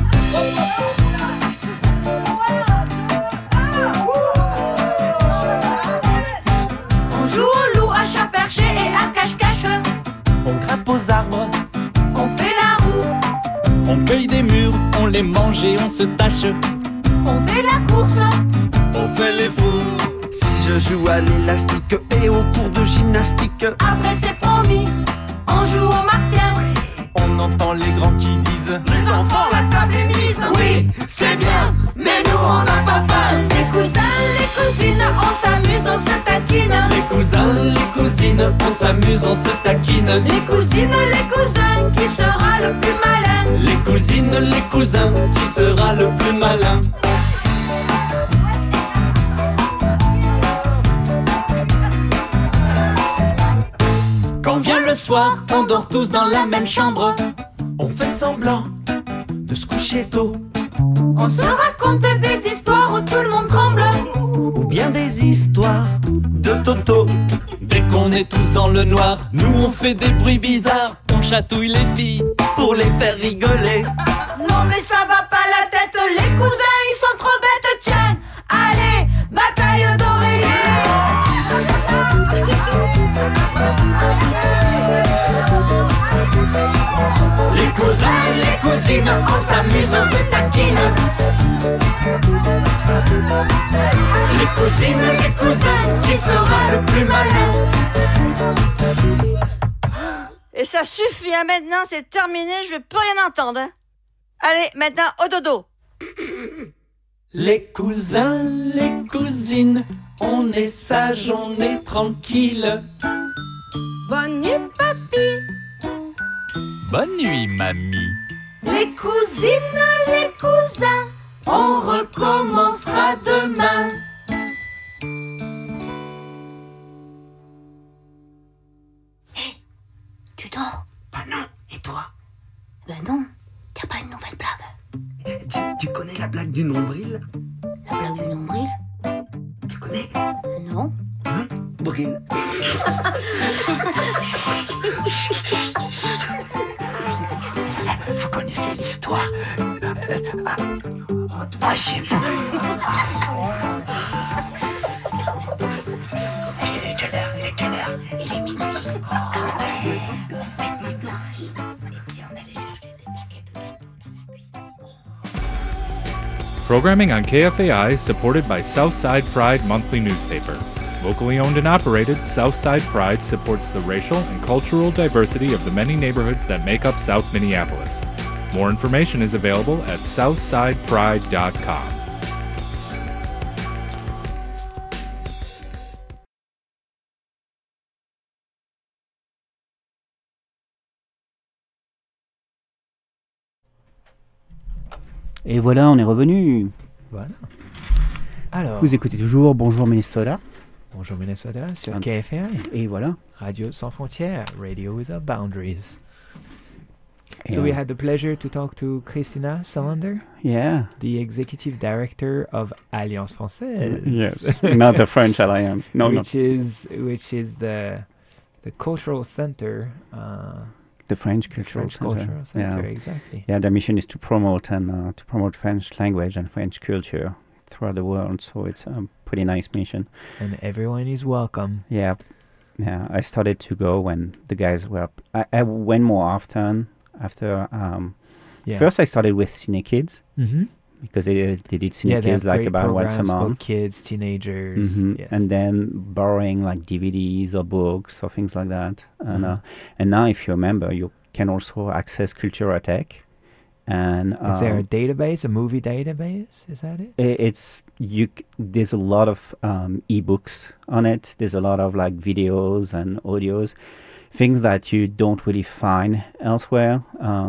On joue au loup, à chat perché et à cache-cache. On grimpe aux arbres, On fait la roue, On cueille des murs, on les mange et on se tâche. on fait la course. on fait les fous. Si je joue à l'élastique et au cours de gymnastique, Après c'est promis, on joue aux martiens. on entend les grands qui disent: les enfants, la table est mise. Oui, c'est bien, mais nous on n'a pas faim. Les cousins, les cousines, on s'amuse, on se taquine. Les cousins, les cousines, on s'amuse, on se taquine. Les cousines, les cousins, qui sera le plus malin? Les cousines, les cousins, qui sera le plus malin? Quand vient le soir, on dort tous dans la même chambre. On fait semblant de se coucher tôt, On se raconte des histoires où tout le monde tremble. ou bien des histoires de Toto. Dès qu'on est tous dans le noir, nous on fait des bruits bizarres. On chatouille les filles pour les faire rigoler. Non mais ça va pas la tête, les cousins ils sont trop bêtes. Tiens, allez, bataille d'oreiller. Les cousins, les cousines, on s'amuse, on se taquine. Les cousines, les cousins, qui sera le plus malin? Et ça suffit, hein, maintenant c'est terminé, je veux plus rien entendre. Hein. Allez, maintenant au dodo. Les cousins, les cousines, on est sage, on est tranquille. Bonne nuit papy. Bonne nuit mamie. Les Les cousines, les cousins, on recommencera demain. Tu dors? Bah non, et toi? Ben non, t'as pas une nouvelle blague? Tu connais la blague du nombril? La blague du nombril? Tu connais? Non. Non? Bril. Vous connaissez l'histoire? Ah, chez vous. Il est quelle heure? Il est minuit. On fait une nuit blanche. Et si on allait chercher des paquets de gâteaux dans la cuisine? Programming on KFAI is supported by Southside Pride monthly newspaper. Locally owned and operated, Southside Pride supports the racial and cultural diversity of the many neighborhoods that make up South Minneapolis. More information is available at southsidepride.com. Et voilà, on est revenu. Voilà. Alors, vous écoutez toujours Bonjour Minnesota. Bonjour Minnesota sur KFAI. Et voilà. Radio sans frontières, Radio without boundaries. So we had the pleasure to talk to Christina Salander, the executive director of Alliance Française. Yes, not the French Alliance. No, which is the cultural center. The French Cultural Center. Exactly. Yeah, their mission is to promote to promote French language and French culture throughout the world. So it's a pretty nice mission. And everyone is welcome. Yeah. I started to go when the guys were. I went more often after. First, I started with Cine Kids because they did Cine Kids like about once a month. Kids, teenagers, yes. And then borrowing like DVDs or books or things like that. And now, if you remember, you can also access Culturatech. And is there a database, a movie database? Is that it? There's a lot of ebooks on it. There's a lot of like videos and audios, things that you don't really find elsewhere.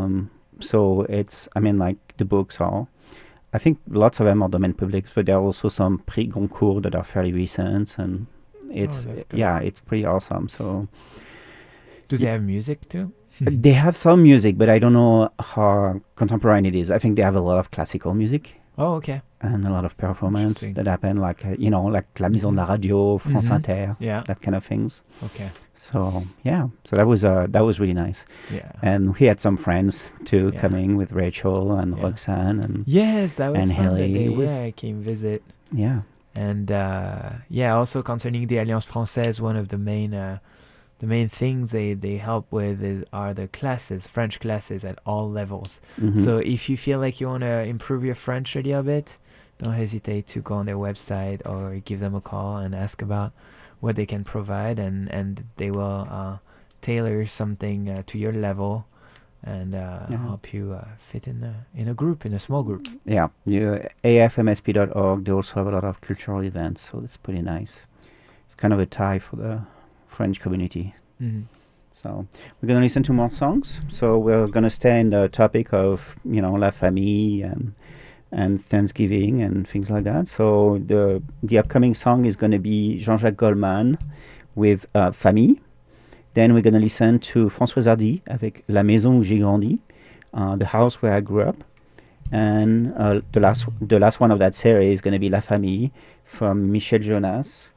So like the books are. I think lots of them are domain publics, but there are also some Prix Goncourt that are fairly recent, and it's pretty awesome. So, do they have music too? They have some music, but I don't know how contemporary it is. I think they have a lot of classical music. Oh, okay. And a lot of performance that happen, like like La Maison de la Radio, France Inter, that kind of things. Okay. So that was really nice. Yeah. And we had some friends too coming with Rachel and Roxanne and that was and fun. Haley. I came visit. Yeah. And also concerning the Alliance Française, one of the main things they help with are the classes, French classes at all levels. So if you feel like you want to improve your French a little bit, don't hesitate to go on their website or give them a call and ask about what they can provide, and they will tailor something to your level and help you fit in a small group. Yeah, afmsp.org. They also have a lot of cultural events, so that's pretty nice. It's kind of a tie for the French community. So we're going to listen to more songs. So we're going to stay in the topic of La Famille and Thanksgiving and things like that. So the upcoming song is going to be Jean-Jacques Goldman with Famille. Then we're going to listen to Françoise Hardy avec La Maison où j'ai grandi, the house where I grew up. And the last one of that series is going to be La Famille from Michel Jonas.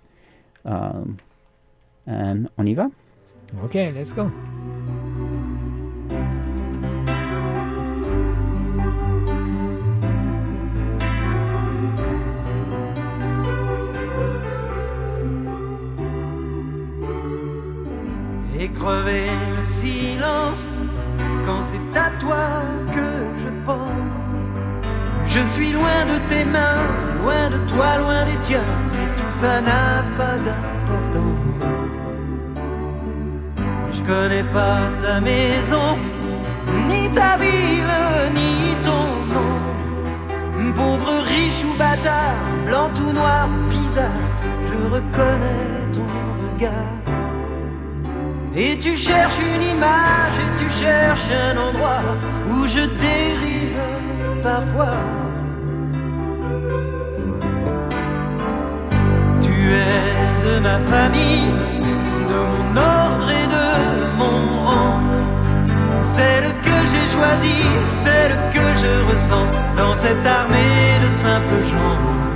And on y va? Okay, let's go. Et crever le silence quand c'est à toi que je pense. Je suis loin de tes mains, loin de toi, loin des tiens, et tout ça n'a pas d'importance. Je connais pas ta maison, ni ta ville, ni ton nom. Pauvre, riche ou bâtard, blanc ou noir, bizarre, je reconnais ton regard. Et tu cherches une image et tu cherches un endroit où je dérive parfois. Tu es de ma famille, de mon ordre et de mon rang. Celle que j'ai choisie, celle que je ressens dans cette armée de simples gens.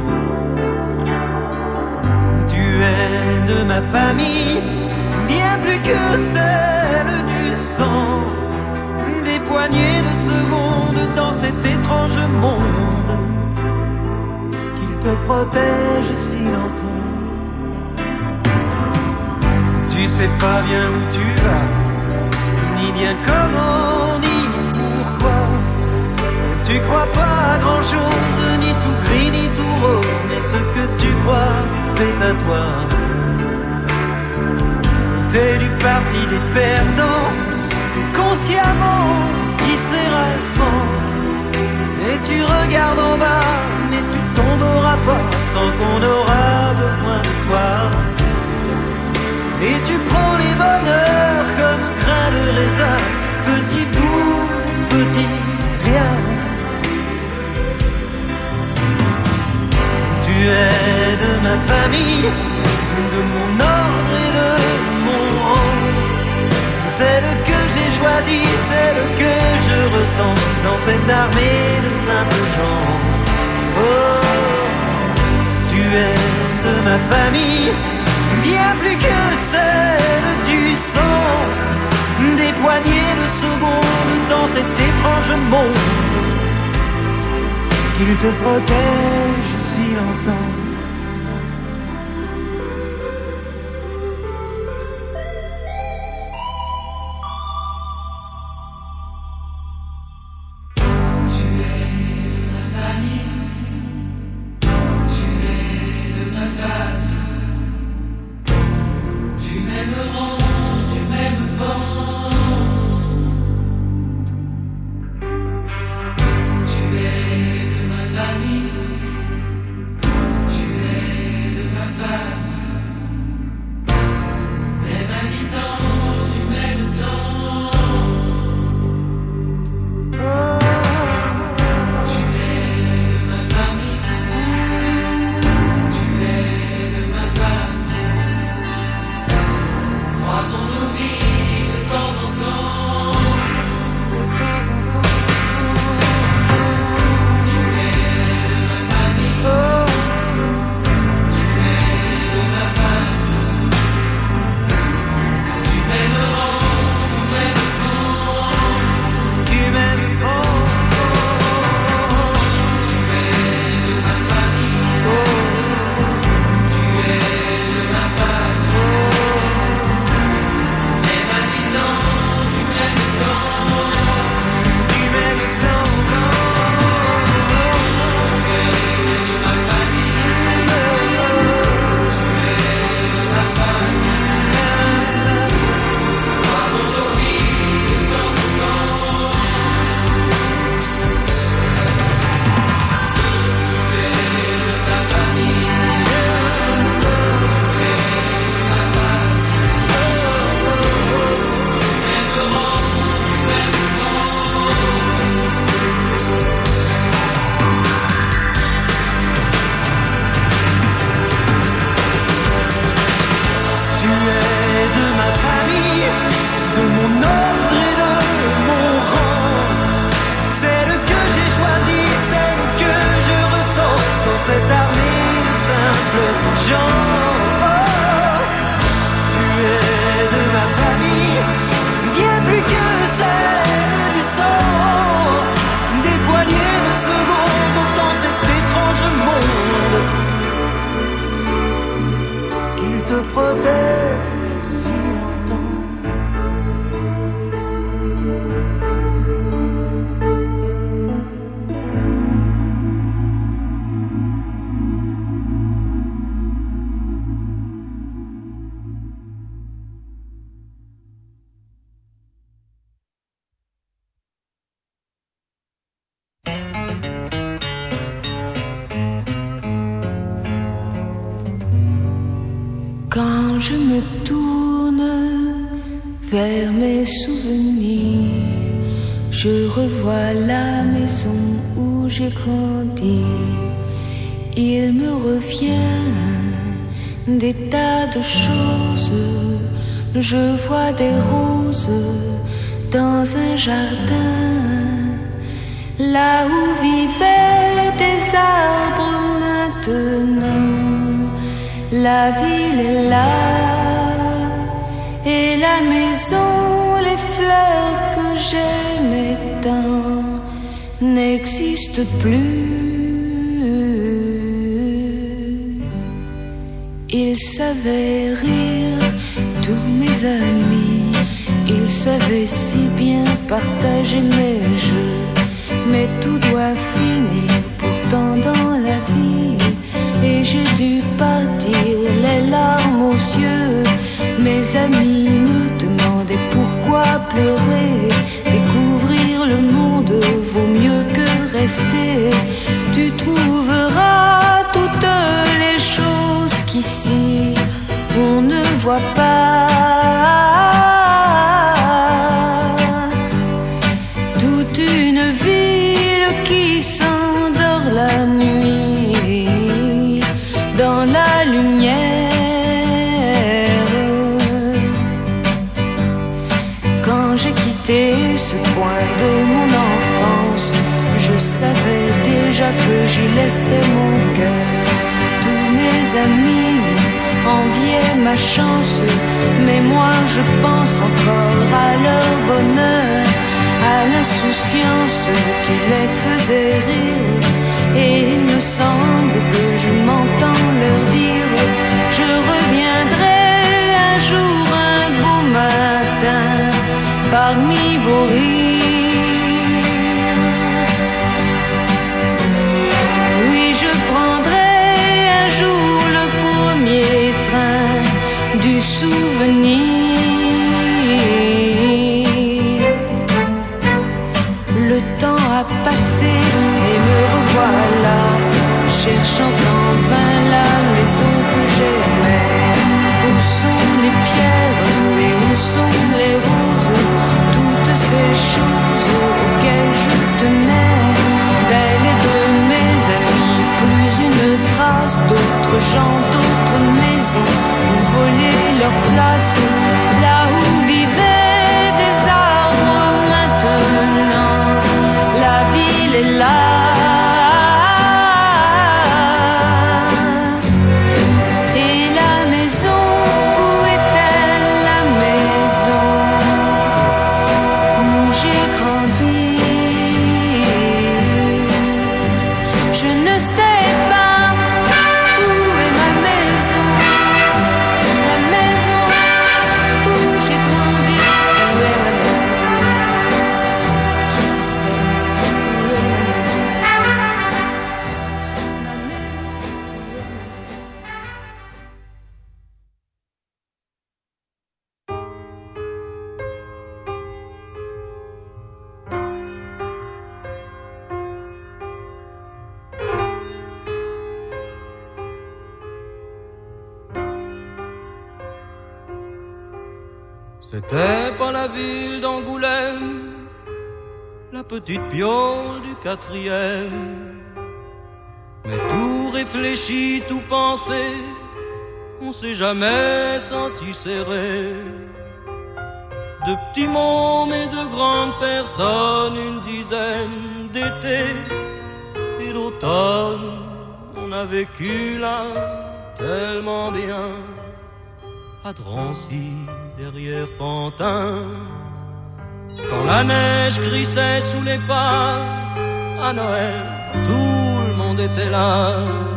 Tu es de ma famille, bien plus que celle du sang. Des poignées de secondes dans cet étrange monde, qu'il te protège si longtemps. Tu sais pas bien où tu vas, ni bien comment, ni pourquoi. Tu crois pas à grand chose, ni tout gris, ni tout rose, mais ce que tu crois, c'est à toi. T'es du parti des perdants, consciemment, viscéralement. Et tu regardes en bas, mais tu tomberas pas tant qu'on aura besoin de toi. Et tu prends les bonheurs comme grain de raisin, petit bout de petit rien. Tu es de ma famille, de mon ordre et de mon rang. Celle que j'ai choisie, celle que je ressens dans cette armée de simples gens. Oh, tu es de ma famille, bien plus que celle du sang. Des poignées de secondes dans cet étrange monde, qu'il te protège si longtemps. Quand je me tourne vers mes souvenirs. Je revois la maison où j'ai grandi. Il me revient des tas de choses. Je vois des roses dans un jardin, là où vivaient des arbres maintenant. La ville est là, et la maison, les fleurs que j'aimais tant n'existent plus. Ils savaient rire, tous mes amis, ils savaient si bien partager mes jeux. Mais tout doit finir pourtant dans la vie, et j'ai dû partir les larmes aux yeux. Mes amis me demandaient pourquoi pleurer. Découvrir le monde vaut mieux que rester. Tu trouveras toutes les choses qu'ici on ne voit pas. Toute une ville qui s'endort la nuit dans la lumière. Quand j'ai quitté ce coin de mon enfance, je savais déjà que j'y laissais mon cœur. Tous mes amis enviaient ma chance, mais moi je pense encore à leur bonheur, à l'insouciance qui les faisait rire. Et il me semble que je m'entends leur dire: je reviendrai un jour, un beau matin, parmi vos rires. Oui, je prendrai un jour le premier train du souvenir. Le temps a passé et me revoilà, cherchant en vain la maison que j'aimais. Où sont les pierres et où sont les roses, toutes ces choses auxquelles je tenais. D'elle et de mes amis, plus une trace. D'autres gens, d'autres maisons ont volé leur place. Là où vivaient des arbres maintenant, la ville est là. Et la maison, où est-elle, la maison où j'ai grandi? Je ne sais pas où est ma maison, la maison où j'ai grandi. Où est ma maison? Qui sait où est ma maison? C'était pas la ville d'Angoulême, la petite piole du 4e. Mais tout réfléchi, tout pensé, on s'est jamais senti serré. De petits mômes et de grandes personnes, une dizaine d'étés et d'automne, on a vécu là tellement bien. À Drancy, derrière Pantin, quand la neige crissait sous les pas, à Noël, tout le monde était là.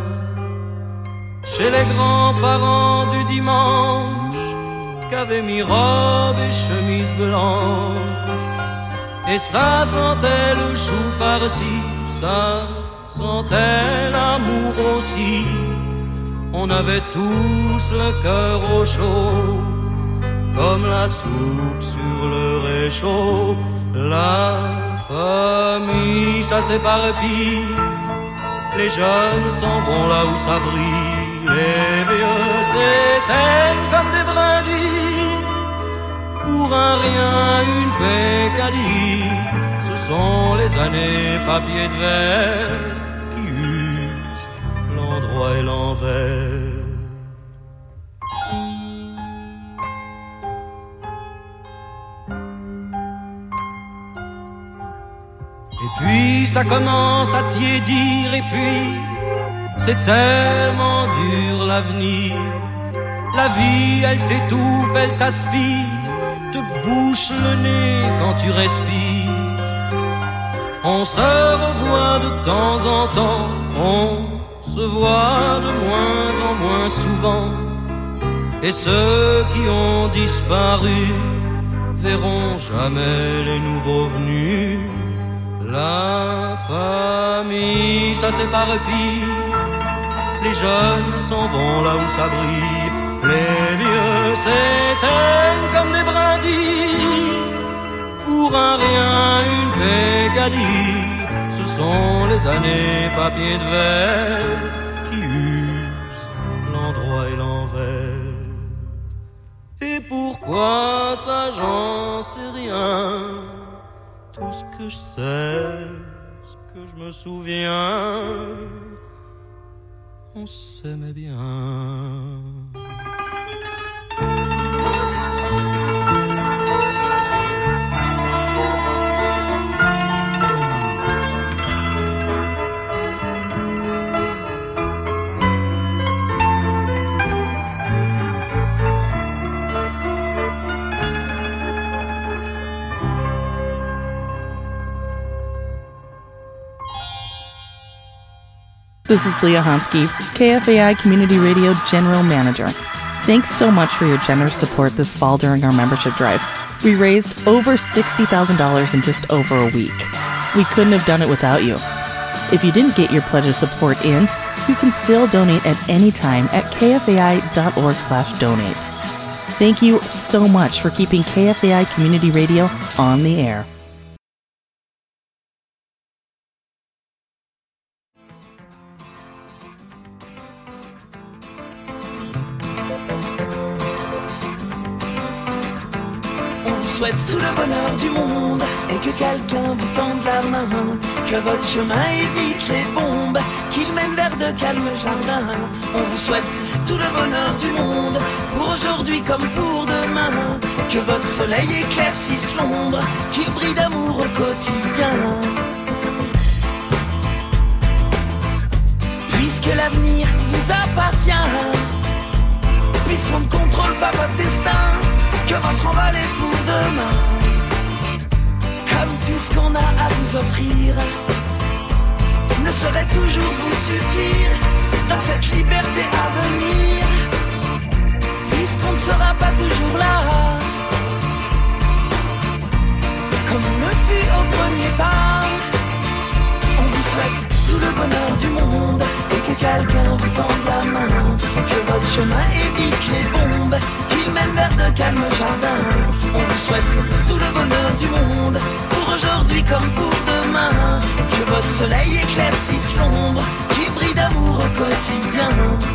Chez les grands-parents du dimanche, qu'avaient mis robe et chemise blanche. Et ça sentait le chou farci, ça sentait l'amour aussi. On avait tous le cœur au chaud, comme la soupe sur le réchaud. La famille, ça s'éparpille, les jeunes sont bons là où ça brille. Les vieux s'éteignent comme des brindilles, où pour un rien, une pécadille. Ce sont les années papier de verre qui usent l'endroit et l'envers. Et puis ça commence à tiédir, et puis c'est tellement dur l'avenir. La vie, elle t'étouffe, elle t'aspire, te bouche le nez quand tu respires. On se revoit de temps en temps, on se voit de moins en moins souvent. Et ceux qui ont disparu verront jamais les nouveaux venus. La famille, ça s'éparpille, les jeunes s'en vont là où ça brille, les vieux s'éteignent comme des brindilles. Pour un rien, une pécadille, ce sont les années papier de verre qui usent l'endroit et l'envers. Et pourquoi ça, j'en sais rien. Tout ce que je sais, ce que je me souviens, on s'aimait bien. This is Leah Hansky, KFAI Community Radio General Manager. Thanks so much for your generous support this fall during our membership drive. We raised over $60,000 in just over a week. We couldn't have done it without you. If you didn't get your pledge of support in, you can still donate at any time at kfai.org/donate. Thank you so much for keeping KFAI Community Radio on the air. Souhaite tout le bonheur du monde et que quelqu'un vous tende la main, que votre chemin évite les bombes, qu'il mène vers de calmes jardins. On vous souhaite tout le bonheur du monde, pour aujourd'hui comme pour demain, que votre soleil éclaircisse l'ombre, qu'il brille d'amour au quotidien. Puisque l'avenir vous appartient, puisqu'on ne contrôle pas votre destin, que votre envol est pour demain. Comme tout ce qu'on a à vous offrir ne saurait toujours vous suffire dans cette liberté à venir, puisqu'on ne sera pas toujours là comme on le fut au premier pas. On vous souhaite tout le bonheur du monde et que quelqu'un vous tende la main, que votre chemin évite les bombes, qu'il mène vers de calmes jardins. On vous souhaite tout le bonheur du monde, pour aujourd'hui comme pour demain, que votre soleil éclaircisse l'ombre, qu'il brille d'amour au quotidien.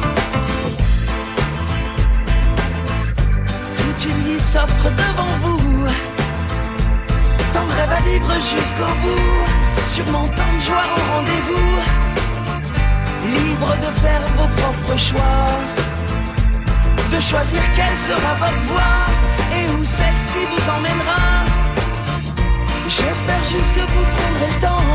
Toute une vie s'offre devant vous, tant de rêves à vivre jusqu'au bout, sûrement tant de joie au rendez-vous, libre de faire vos propres choix, de choisir quelle sera votre voie et où celle-ci vous emmènera. J'espère juste que vous prendrez le temps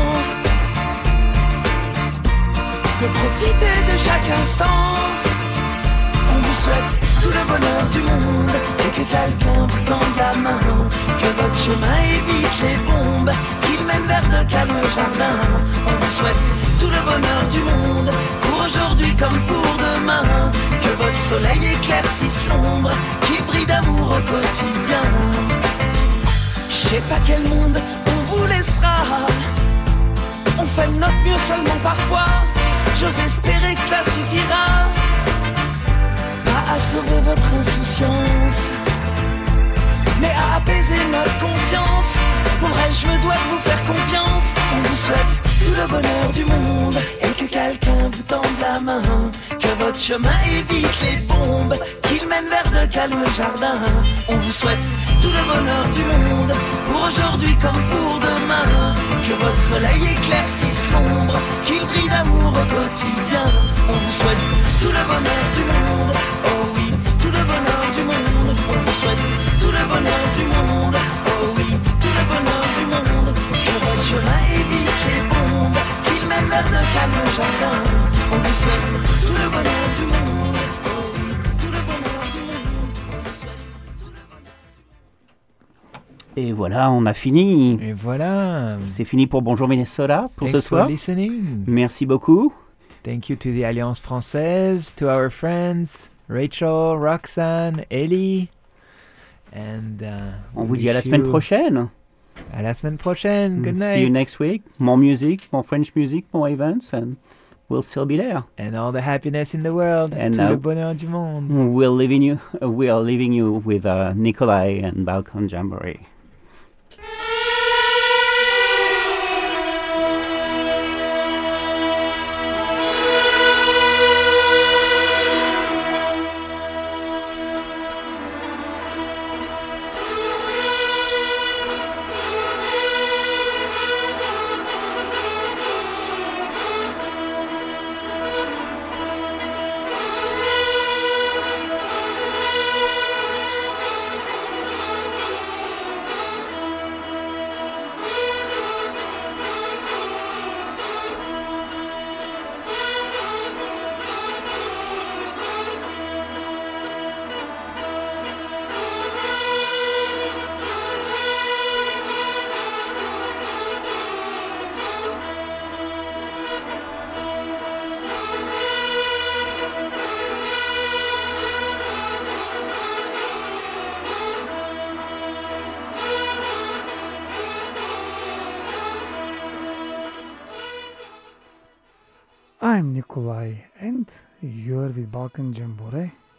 de profiter de chaque instant. On vous souhaite tout le bonheur du monde et que quelqu'un vous tende la main, que votre chemin évite les bombes, qu'il mène vers de calmes jardins. On vous souhaite tout le bonheur du monde, pour aujourd'hui comme pour demain, que votre soleil éclaircisse l'ombre, qu'il brille d'amour au quotidien. Je sais pas quel monde on vous laissera, on fait de notre mieux seulement parfois, j'ose espérer que cela suffira pas à sauver votre insouciance, mais à apaiser notre conscience. Pour elle, je me dois de vous faire confiance. On vous souhaite tout le bonheur du monde et que quelqu'un vous tende la main, que votre chemin évite les bombes, qu'il mène mène vers de calmes jardins. On vous souhaite tout le bonheur du monde, pour aujourd'hui comme pour demain. Que votre soleil éclaircisse l'ombre, qu'il brille d'amour au quotidien. On vous souhaite tout le bonheur du monde, oh oui, tout le bonheur du monde. On vous souhaite tout le bonheur du monde, oh oui, tout le bonheur du monde. Que votre chemin évite les bombes, qu'il mène vers de calmes jardins. On vous souhaite tout le bonheur du monde, oh oui, tout le bonheur du monde. On vous souhaite tout le bonheur du monde. Et voilà, on a fini. Et voilà. C'est fini pour Bonjour Minnesota pour ce Thanks soir. for listening. Merci beaucoup. Thank you to the Alliance Française, to our friends, Rachel, Roxanne, Ellie. And, on vous dit à la semaine prochaine. À la semaine prochaine. Good night. See you next week. More music, more French music, more events, and we'll still be there. And all the happiness in the world. And tout le bonheur du monde. We are leaving you with Nikolai and Balkan Jamboree. I'm Nikolai, and you're with Balkan Jamboree.